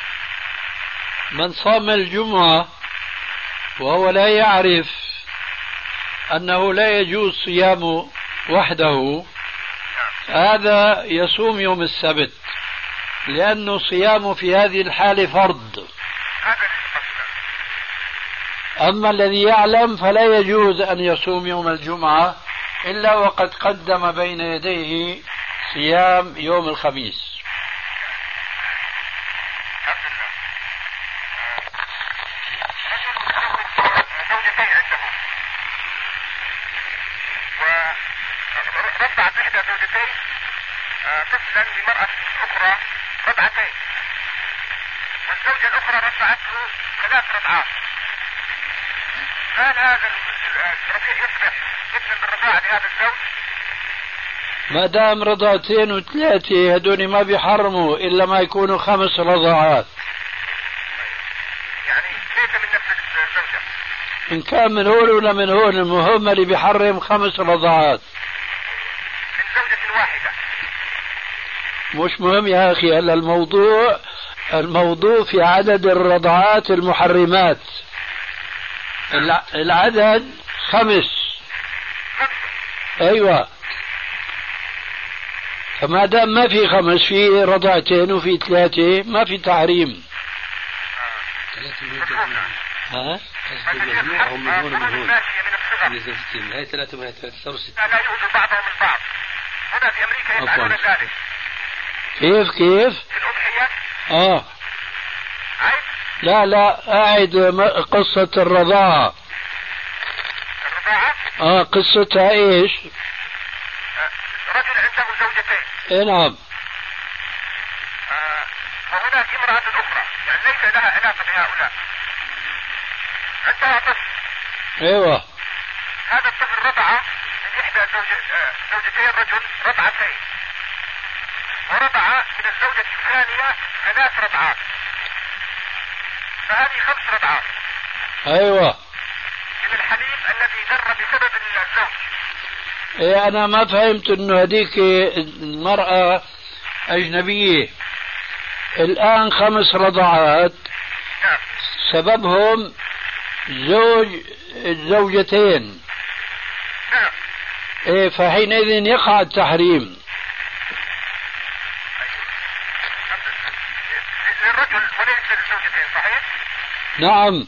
من صام الجمعة وهو لا يعرف أنه لا يجوز صيامه وحده، هذا يصوم يوم السبت، لأنه صيامه في هذه الحالة فرض. أما الذي يعلم فلا يجوز أن يصوم يوم الجمعة إلا وقد قدم بين يديه صيام يوم الخميس. ورفعت إحدى زوجتين طفلا لمرأة أخرى رضعتين، والزوجة الأخرى رفعته 3 رضعات، هل هذا الرضيع يصبح مثل بالرضاعة لهذا الزوج؟ ما دام رضعتين وثلاثة هدول ما بيحرموا إلا ما يكونوا 5 رضعات. يعني ليس من نفس الزوجة؟ إن كان من هون ولا من هون، المهم اللي بيحرم 5 رضعات من زوجة واحدة. مش مهم يا أخي، هلا الموضوع في عدد الرضعات المحرمات. العدد 5. أيوة، فما دام ما في 5، في رضعتين وفي 3، ما في تحريم. ها؟ هم من هون ومن هون. هاي 3 وهي 3 صاروا 6. لا يؤذوا بعضهم البعض. هنا في أمريكا يفعلون ذلك. كيف؟ في الأضحية. عيب؟ لا قاعد قصة الرضاعة. الرضاعة؟ قصتها ايش؟ رجل عنده زوجتين. نعم. وهناك امرأة أخرى، يعني ليس لها علاقة بهؤلاء، عندها طفل. ايوه. هذا الطفل رضع من إحدى زوجتي الرجل رضعتين، ورضع من الزوجة الثانية 3 رضعات، فهذه 5 رضعات. ايوه. من الحليب الذي در بسبب الزوج. إيه، أنا ما فهمت إنه هذيك المرأة أجنبية. الآن 5 رضعات. نعم. سببهم الزوجتين. نعم. إيه، فحينئذ يقع التحريم. للرجل وليس للزوجتين، صحيح؟ نعم.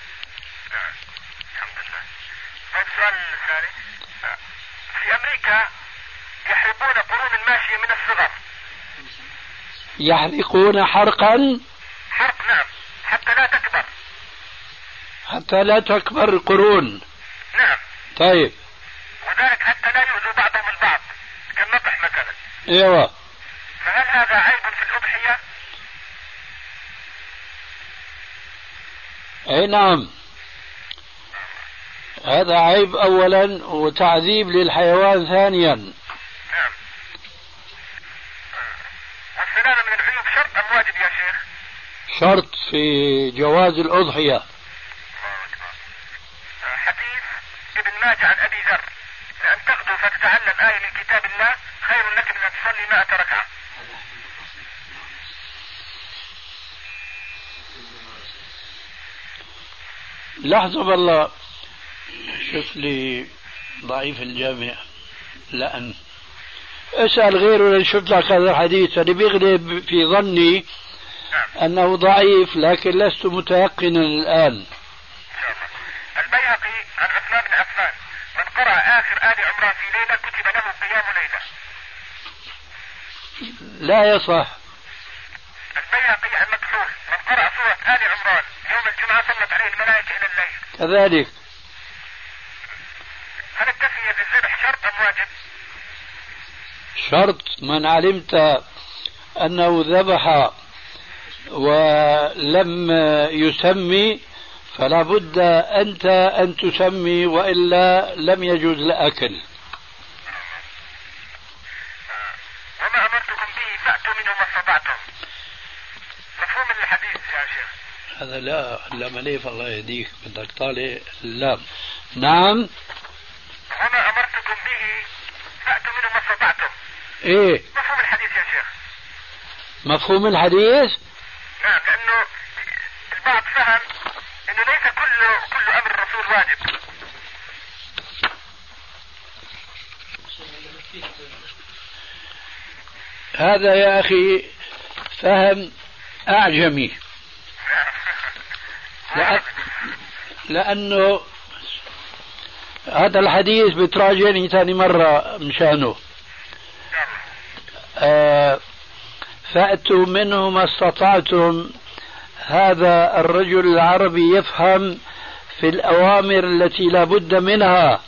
الحمد لله. طيب السؤال الثاني، في أمريكا يحرقون قرون الماشية من الصغر. يحرقون حرقا؟ حرق، نعم، حتى لا تكبر. حتى لا تكبر القرون. نعم. طيب. وذلك حتى لا يؤذوا بعضهم البعض كالنطح مثلا. ايوه. فهل هذا عيب في الأضحية؟ اي نعم، هذا عيب اولا وتعذيب للحيوان ثانيا. نعم. والسلامة من العيوب شرط أم واجب يا شيخ؟ شرط في جواز الأضحية. حديث ابن ماجه عن أبي ذر: لأن تغدو فتتعلم آية من كتاب الله خير لك لحظة والله، شوف لي ضعيف الجامع. لأن اسأل غيره شفت لك هذا الحديث اللي بيغلب في ظني أنه ضعيف، لكن لست متيقنا الآن. البيهقي عن عثمان بن عفان: من قرأ آخر آل عمران في ليلة كتب له قيام ليلة. لا يصح. البيهقي عن مكحول: من قرأ سورة آل عمران يوم الجمعة صلت عليه الملائكة إلى الليل. كذلك. هل التسمية بالذبح شرط أم واجب؟ شرط. من علمت أنه ذبح ولم يسمي فلا بد أنت أن تسمي، وإلا لم يجوز الأكل. وما أمرتكم به فأتوا منه ما استطعتم. مفهوم الحديث يا شيخ؟ هذا لا مليف، الله يهديك، بدك طالع اللام. نعم. وما أمرتكم به فأتوا منه ما استطعتم. إيه مفهوم الحديث يا شيخ؟ مفهوم الحديث؟ نعم، لأنه البعض فهم أنه ليس كل أمر الرسول واجب. هذا يا أخي فهم أعجمي. لأنه هذا الحديث بتراجعني ثاني مرة مشانه. فأتوا منه ما استطعتم. هذا الرجل العربي يفهم في الأوامر التي لا بد منها،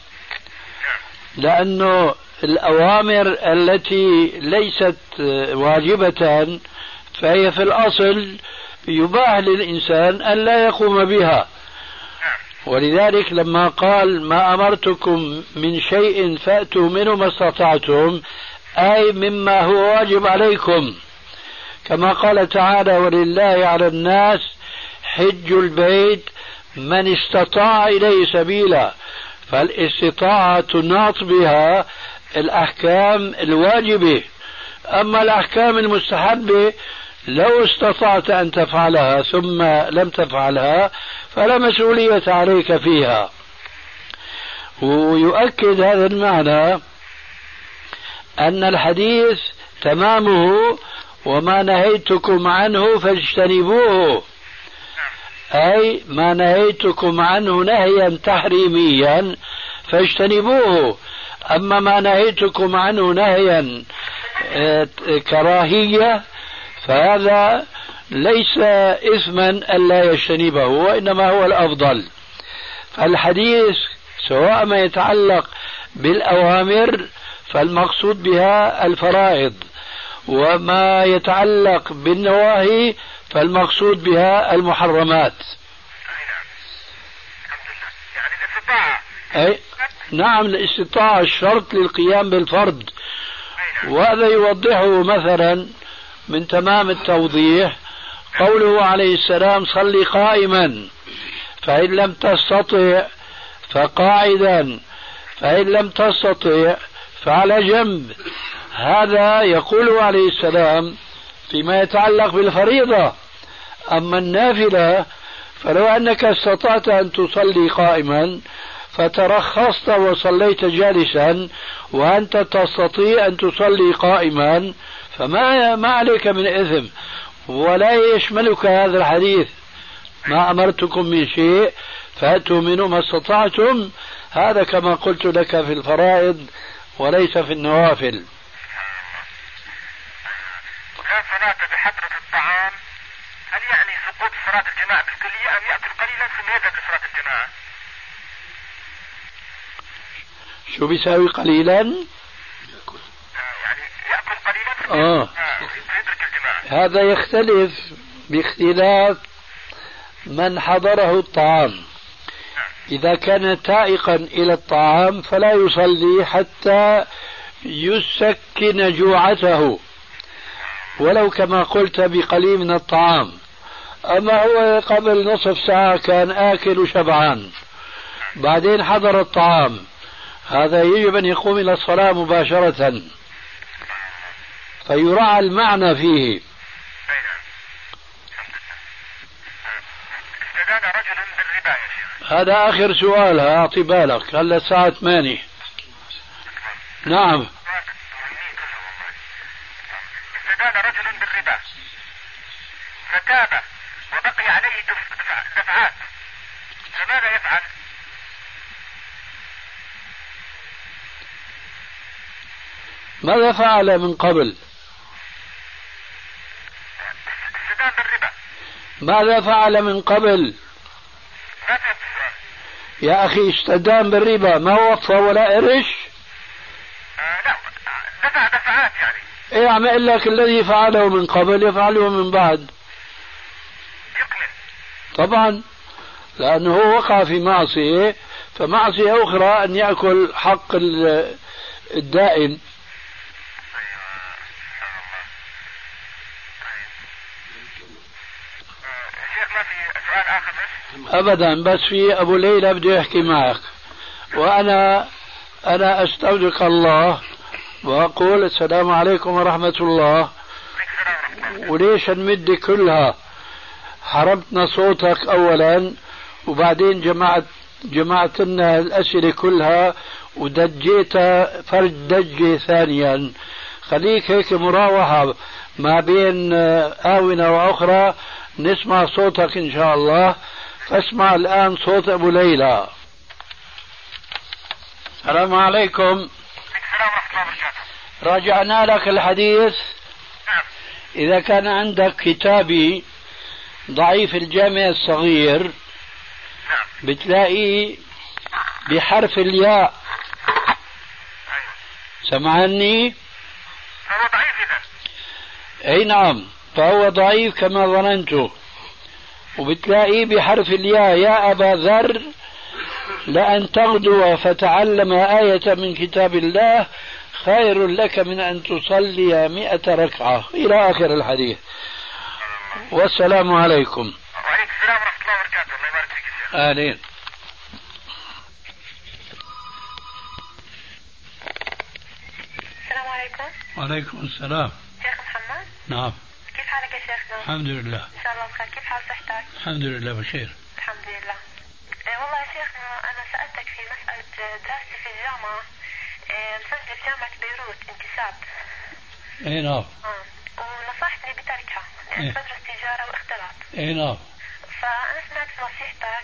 لأنه الأوامر التي ليست واجبة فهي في الأصل يباح للإنسان أن لا يقوم بها. ولذلك لما قال ما أمرتكم من شيء فأتوا منه ما استطعتم، أي مما هو واجب عليكم، كما قال تعالى ولله على الناس حج البيت من استطاع إليه سبيلا. فالاستطاعة تناط بها الأحكام الواجبة. أما الأحكام المستحبة لو استطعت أن تفعلها ثم لم تفعلها فلا مسؤولية عليك فيها. ويؤكد هذا المعنى أن الحديث تمامه وما نهيتكم عنه فاجتنبوه، أي ما نهيتكم عنه نهيا تحريميا فاجتنبوه. أما ما نهيتكم عنه نهيا كراهية فهذا ليس إثما ألا يجتنبه، وإنما هو الأفضل. فالحديث سواء ما يتعلق بالأوامر فالمقصود بها الفرائض، وما يتعلق بالنواهي فالمقصود بها المحرمات. يعني الاستطاعة. أي نعم، الاستطاعة الشرط للقيام بالفرض. وهذا يوضحه مثلا من تمام التوضيح قوله عليه السلام صلي قائما، فإن لم تستطع فقاعدا، فإن لم تستطع فعلى جنب. هذا يقوله عليه السلام فيما يتعلق بالفريضة. أما النافلة فلو أنك استطعت أن تصلي قائما فترخصت وصليت جالسا وأنت تستطيع أن تصلي قائما فما عليك من إثم، ولا يشملك هذا الحديث ما أمرتكم من شيء فأتوا منه ما استطعتم. هذا كما قلت لك في الفرائض وليس في النوافل. وكان صلاة بحضرة الطعام هل يعني سقوط صلاة الجماعة بالكلية أم يأكل قليلا ثم يذهب لصلاة الجماعة؟ شو بيساوي قليلا؟ يعني يأكل قليلا ثم يدرك الجماعة. هذا يختلف باختلاف من حضره الطعام. إذا كان تائقا إلى الطعام فلا يصلي حتى يسكن جوعته ولو كما قلت بقليل من الطعام. أما هو قبل نصف ساعة كان آكل وشبعان، بعدين حضر الطعام، هذا يجب أن يقوم إلى الصلاة مباشرة، فيراعى المعنى فيه. استدان رجل بالربا يا شيخ. هذا آخر سؤال، أعطي بالك هلا الساعة 8. نعم. استدان رجل بالربا فتاب وبقي عليه دفعات، فماذا يفعل؟ ماذا فعل من قبل؟ استدان بالربا. ماذا فعل من قبل؟ ما في اتصال. يا أخي استدان بالربا، ما وصى ولا قرش؟ لا، دفع دفعات يعني. ايه عم اقول لك الذي فعله من قبل يفعله من بعد. يقلل. طبعا، لأنه هو وقع في معصية، فمعصية أخرى أن يأكل حق الدائن. شيخ ما في سؤال آخر بس؟ أبدا، بس في أبو ليلى بده يحكي معك، وأنا أستودعك الله وأقول السلام عليكم ورحمة الله. وليش نمد كلها؟ حرمتنا صوتك أولا، وبعدين جمعت لنا الأسئلة كلها ودجيتها فرج دجة ثانيا. خليك هيك مراوحة ما بين آونة وأخرى، نسمع صوتك إن شاء الله. فاسمع الآن صوت أبو ليلى. السلام عليكم. السلام ورحمة الله وبركاته. راجعنا لك الحديث. نعم. إذا كان عندك كتابي ضعيف الجامع الصغير، نعم، بتلاقي بحرف الياء. أيوة. سمعني؟ فهو ضعيف إذا. أي نعم، فهو ضعيف كما ظننت. وبتلاقيه بحرف الياء: يا أبا ذر لأن تغدو فتعلم آية من كتاب الله خير لك من أن تصلي 100 ركعة، إلى آخر الحديث. والسلام عليكم. وعليكم السلام ورحمة الله وبركاته. الله يبارك فيك يا شيخ. آمين. السلام عليكم. وعليكم السلام. شيخ محمد. نعم. كيف حالك يا شيخنا؟ الحمد لله. ان شاء الله بخير. كيف حال صحتك؟ الحمد لله بخير. الحمد لله. والله يا شيخنا انا سألتك في مسألة دراستي في الجامعة. مسجل في جامعة بيروت انتساب. اي نعم. ونصحتني بتركها لأن بدرس تجارة واختلاط. اي نعم. فأنا سمعت نصيحتك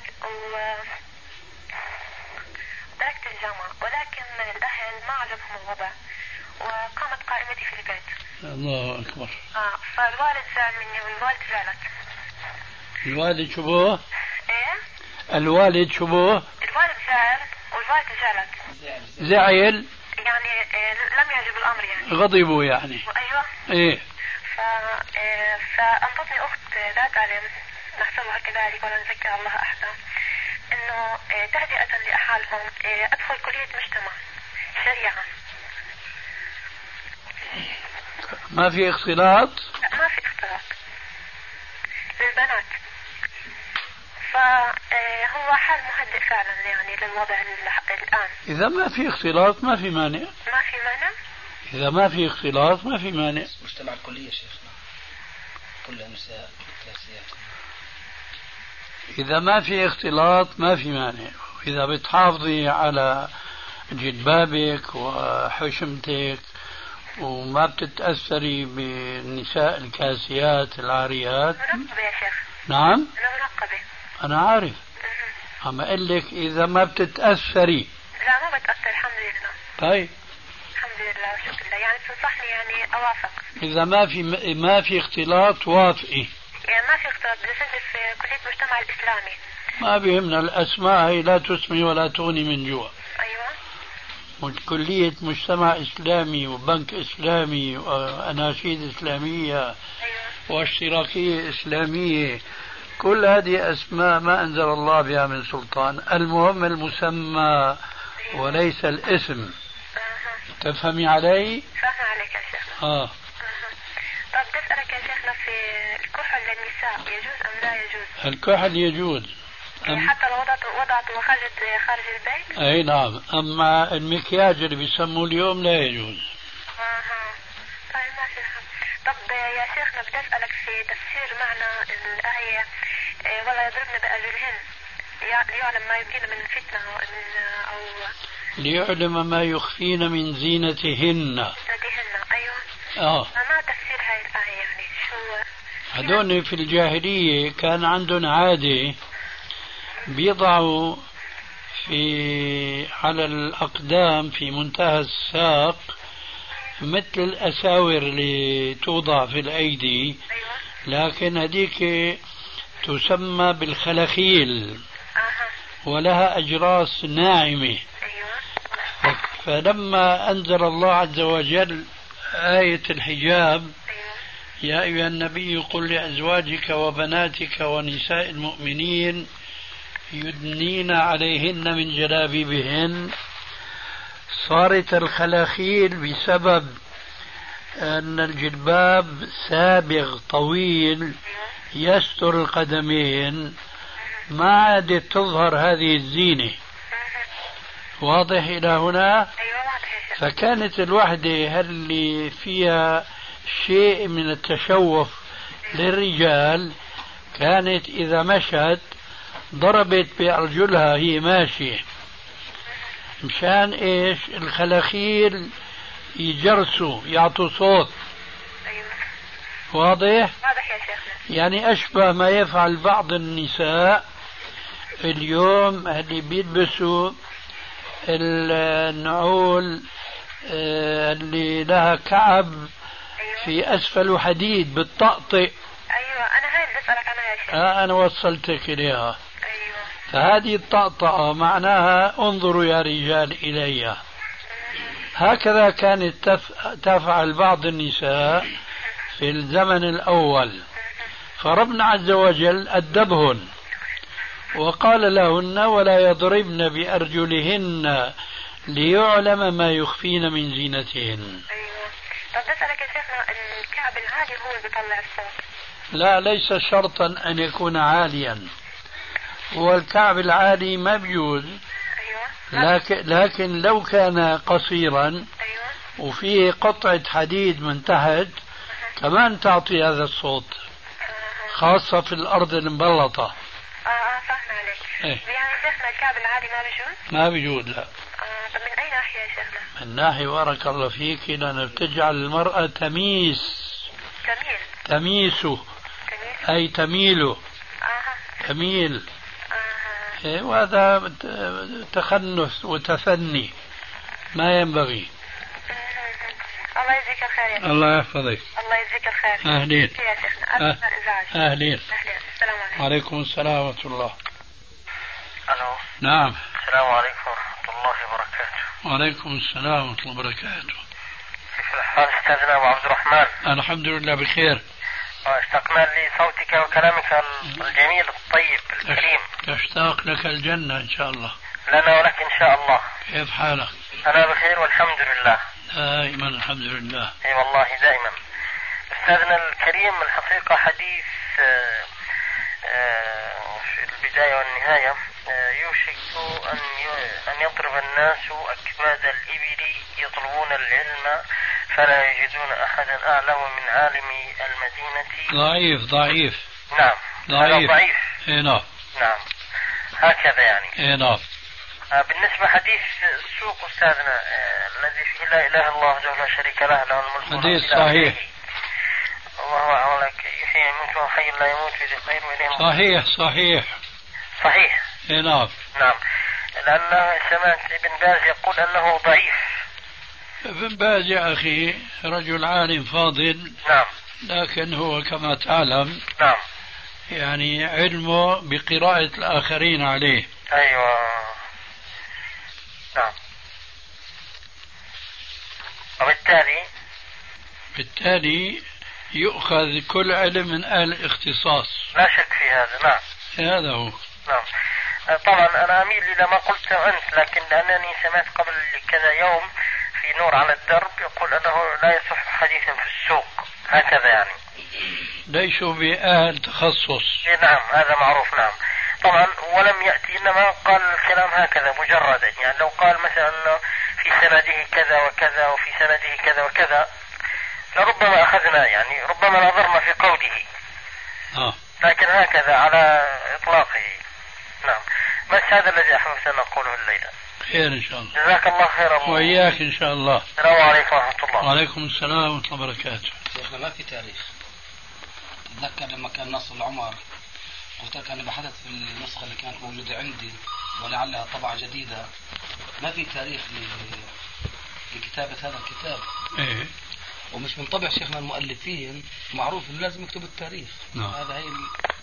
تركت الجامعة، ولكن الأهل ما عجبهم الوضع وقامت قائمتي في البيت. الله أكبر. فالوالد زعل مني والوالد زعلت. الوالد شبوه؟ ايه؟ الوالد شبوه؟ الوالد زعل والوالد زعلت. زعل؟ يعني لم يعجب الأمر يعني. غضبوا يعني. أيوة. ايه. فأنطتني أخت لا تعلم، نحسبها كذلك ولا نذكر الله أحدا، إنه تهدئة لأحوالهم أدخل كلية مجتمع شريعة. ما في اختلاط؟ لا، ما في اختلاط للبنات. فهو حال مهدئ فعلا يعني للوضع الآن. إذا ما في اختلاط ما في مانع. ما في مانع؟ إذا ما في اختلاط ما في مانع. مجتمع الكلية شيخنا كلها نساء كاسيات. إذا ما في اختلاط ما في مانع. إذا بتحافظي على جلبابك وحشمتك وما بتتأثري بالنساء الكاسيات العاريات. منقبة يا شيخ. نعم؟ أنا منقبة. أنا عارف. عم أقول لك إذا ما بتتأثري. لا ما بتأثر الحمد لله. طيب. الحمد لله والشكر لله. يعني تنصحني يعني أوافق. إذا ما في اختلاط وافقي. يعني ما في اختلاط، بدي أسجل في كلية المجتمع الإسلامي. ما بيهمنا الأسماء، هي لا تسمي ولا تغني من جوع. أيوة. كلية مجتمع إسلامي وبنك إسلامي وأناشيد إسلامية. أيوة. واشتراكية إسلامية، كل هذه أسماء ما أنزل الله بها من سلطان. المهم المسمى وليس الاسم. تفهمي علي؟ فاهمة عليك يا شيخ. طب بدي أسألك يا شيخنا في الكحل للنساء يجوز أم لا يجوز؟ الكحل يجوز. حتى لو وضعته وخرجت خارج البيت؟ أي نعم. أما المكياج اللي بيسموه اليوم لا يجوز. طيب ماشي. طب يا شيخنا بدي أسألك في تفسير معنى الآية ولا يضربن بأرجلهن. ليعلم ما يبدين من فتنة أو ليعلم ما يخفين من زينتهن. أيوة. ما تفسير هاي الآية يعني شو؟ هذول في الجاهلية كان عندهم عادة بيضعوا على الأقدام في منتهى الساق مثل الأساور اللي توضع في الأيدي، لكن هذيك تسمى بالخلخيل ولها أجراس ناعمة. فلما أنزل الله عز وجل آية الحجاب يا أيها النبي قل لأزواجك وبناتك ونساء المؤمنين يدنين عليهن من جلابيبهن، صارت الخلاخيل بسبب أن الجلباب سابغ طويل يستر القدمين ما عادت تظهر هذه الزينة. واضح إلى هنا؟ فكانت الوحدة اللي فيها شيء من التشوف للرجال كانت إذا مشت ضربت بأرجلها هي ماشية مشان إيش؟ الخلاخيل يجرسوا يعطوا صوت. واضح؟ واضح يا شيخنا. يعني أشبه ما يفعل بعض النساء اليوم اللي بيلبسوا النعول اللي لها كعب في أسفل حديد بالطقطق. أيوة أنا هاي اللي بسألك عنها يا شيخ. أنا وصلتك إليها. فهذه الطقطقة معناها انظروا يا رجال إليها. هكذا كانت تفعل بعض النساء في الزمن الأول، فربنا عز وجل أدبهن وقال لهن ولا يضربن بأرجلهن ليعلم ما يخفين من زينتهن. أيوة. طب بسألك يا شيخنا الكعب العالي هو اللي بيطلع الصوت؟ لا، ليس شرطا أن يكون عاليا، والكعب العالي ما بيجوز. أيوة. لكن لو كان قصيرا أيوة. وفيه قطعة حديد من تحت كمان تعطي هذا الصوت، خاصة في الأرض المبلطة. فهمنا عليك. يعني شيخنا الكعب العالي ما بيجوز؟ ما بيجوز لا. طب من أي ناحية يا شيخنا؟ من ناحية بارك الله فيك لأن بتجعل المرأة تميس. تميسه أي تميله. تميل. وهذا تخنث وتفني ما ينبغي. الله يجزيك الخير. الله يحفظك. الله يجزيك الخير. أهلين. يا شيخنا. أهلين. السلام عليكم. وعليكم السلام ورحمة الله. ألو. نعم. السلام عليكم ورحمة الله وبركاته. وعليكم السلام ورحمة الله وبركاته. كيف الحال أستاذنا أبو عبد الرحمن؟ الحمد لله بخير. اشتقنا لصوتك وكلامك الجميل الطيب الكريم. تشتاق لك الجنة إن شاء الله. لنا ولك إن شاء الله. كيف حالك؟ أنا بخير والحمد لله. دائما الحمد لله. اي والله دائما. أستاذنا الكريم الحقيقة حديث في البداية والنهاية يوشك أن يضرب الناس أكباد الإبل يطلبون العلم فلا يجدون أحدا أعلم من عالم المدينة. ضعيف. نعم. ضعيف. نعم. نعم هكذا يعني. نعم. بالنسبة حديث السوق أستاذنا الذي فيه لا إله إلا الله وحده لا شريك له له الملك حديث صحيح. الله أعلم يحيي يموت وحي لا يموت في خير وإليه. صحيح. نعم. نعم. لأن سمعت ابن باز يقول أنه ضعيف. ابن باز يا أخي رجل عالم فاضل. نعم. لكن هو كما تعلم. نعم. يعني علمه بقراءة الآخرين عليه. أيوة. نعم. وبالتالي يؤخذ كل علم من أهل الاختصاص. لا شك في هذا. نعم. هذا هو. نعم. طبعا أنا أميل إلى ما قلته أنت، لكن لأنني سمعت قبل كذا يوم في نور على الدرب يقول أنه لا يصح حديثا في السوق هكذا يعني. ليسوا بأهل تخصص. نعم هذا معروف. نعم. طبعا ولم يأتي إنما قال الكلام هكذا مجردا، يعني لو قال مثلا في سنده كذا وكذا وفي سنده كذا وكذا لربما أخذنا يعني ربما نظرنا في قوله. لكن هكذا على إطلاقه. نعم. هذا الذي أحببت أن أقوله الليلة. خير إن شاء الله. جزاك الله خيرا. وإياك إن شاء الله. السلام عليكم ورحمة الله. وعليكم السلام ورحمة الله وبركاته. شيخنا ما في تاريخ. تذكر لما كان نص العمر قلت لك أنا بحثت في النسخة اللي كانت موجودة عندي ولعلها طبعة جديدة، ما في تاريخ لكتابة هذا الكتاب. إيه. ومش من طبع شيخنا المؤلفين معروف إنه لازم يكتب التاريخ. نعم. هذا هي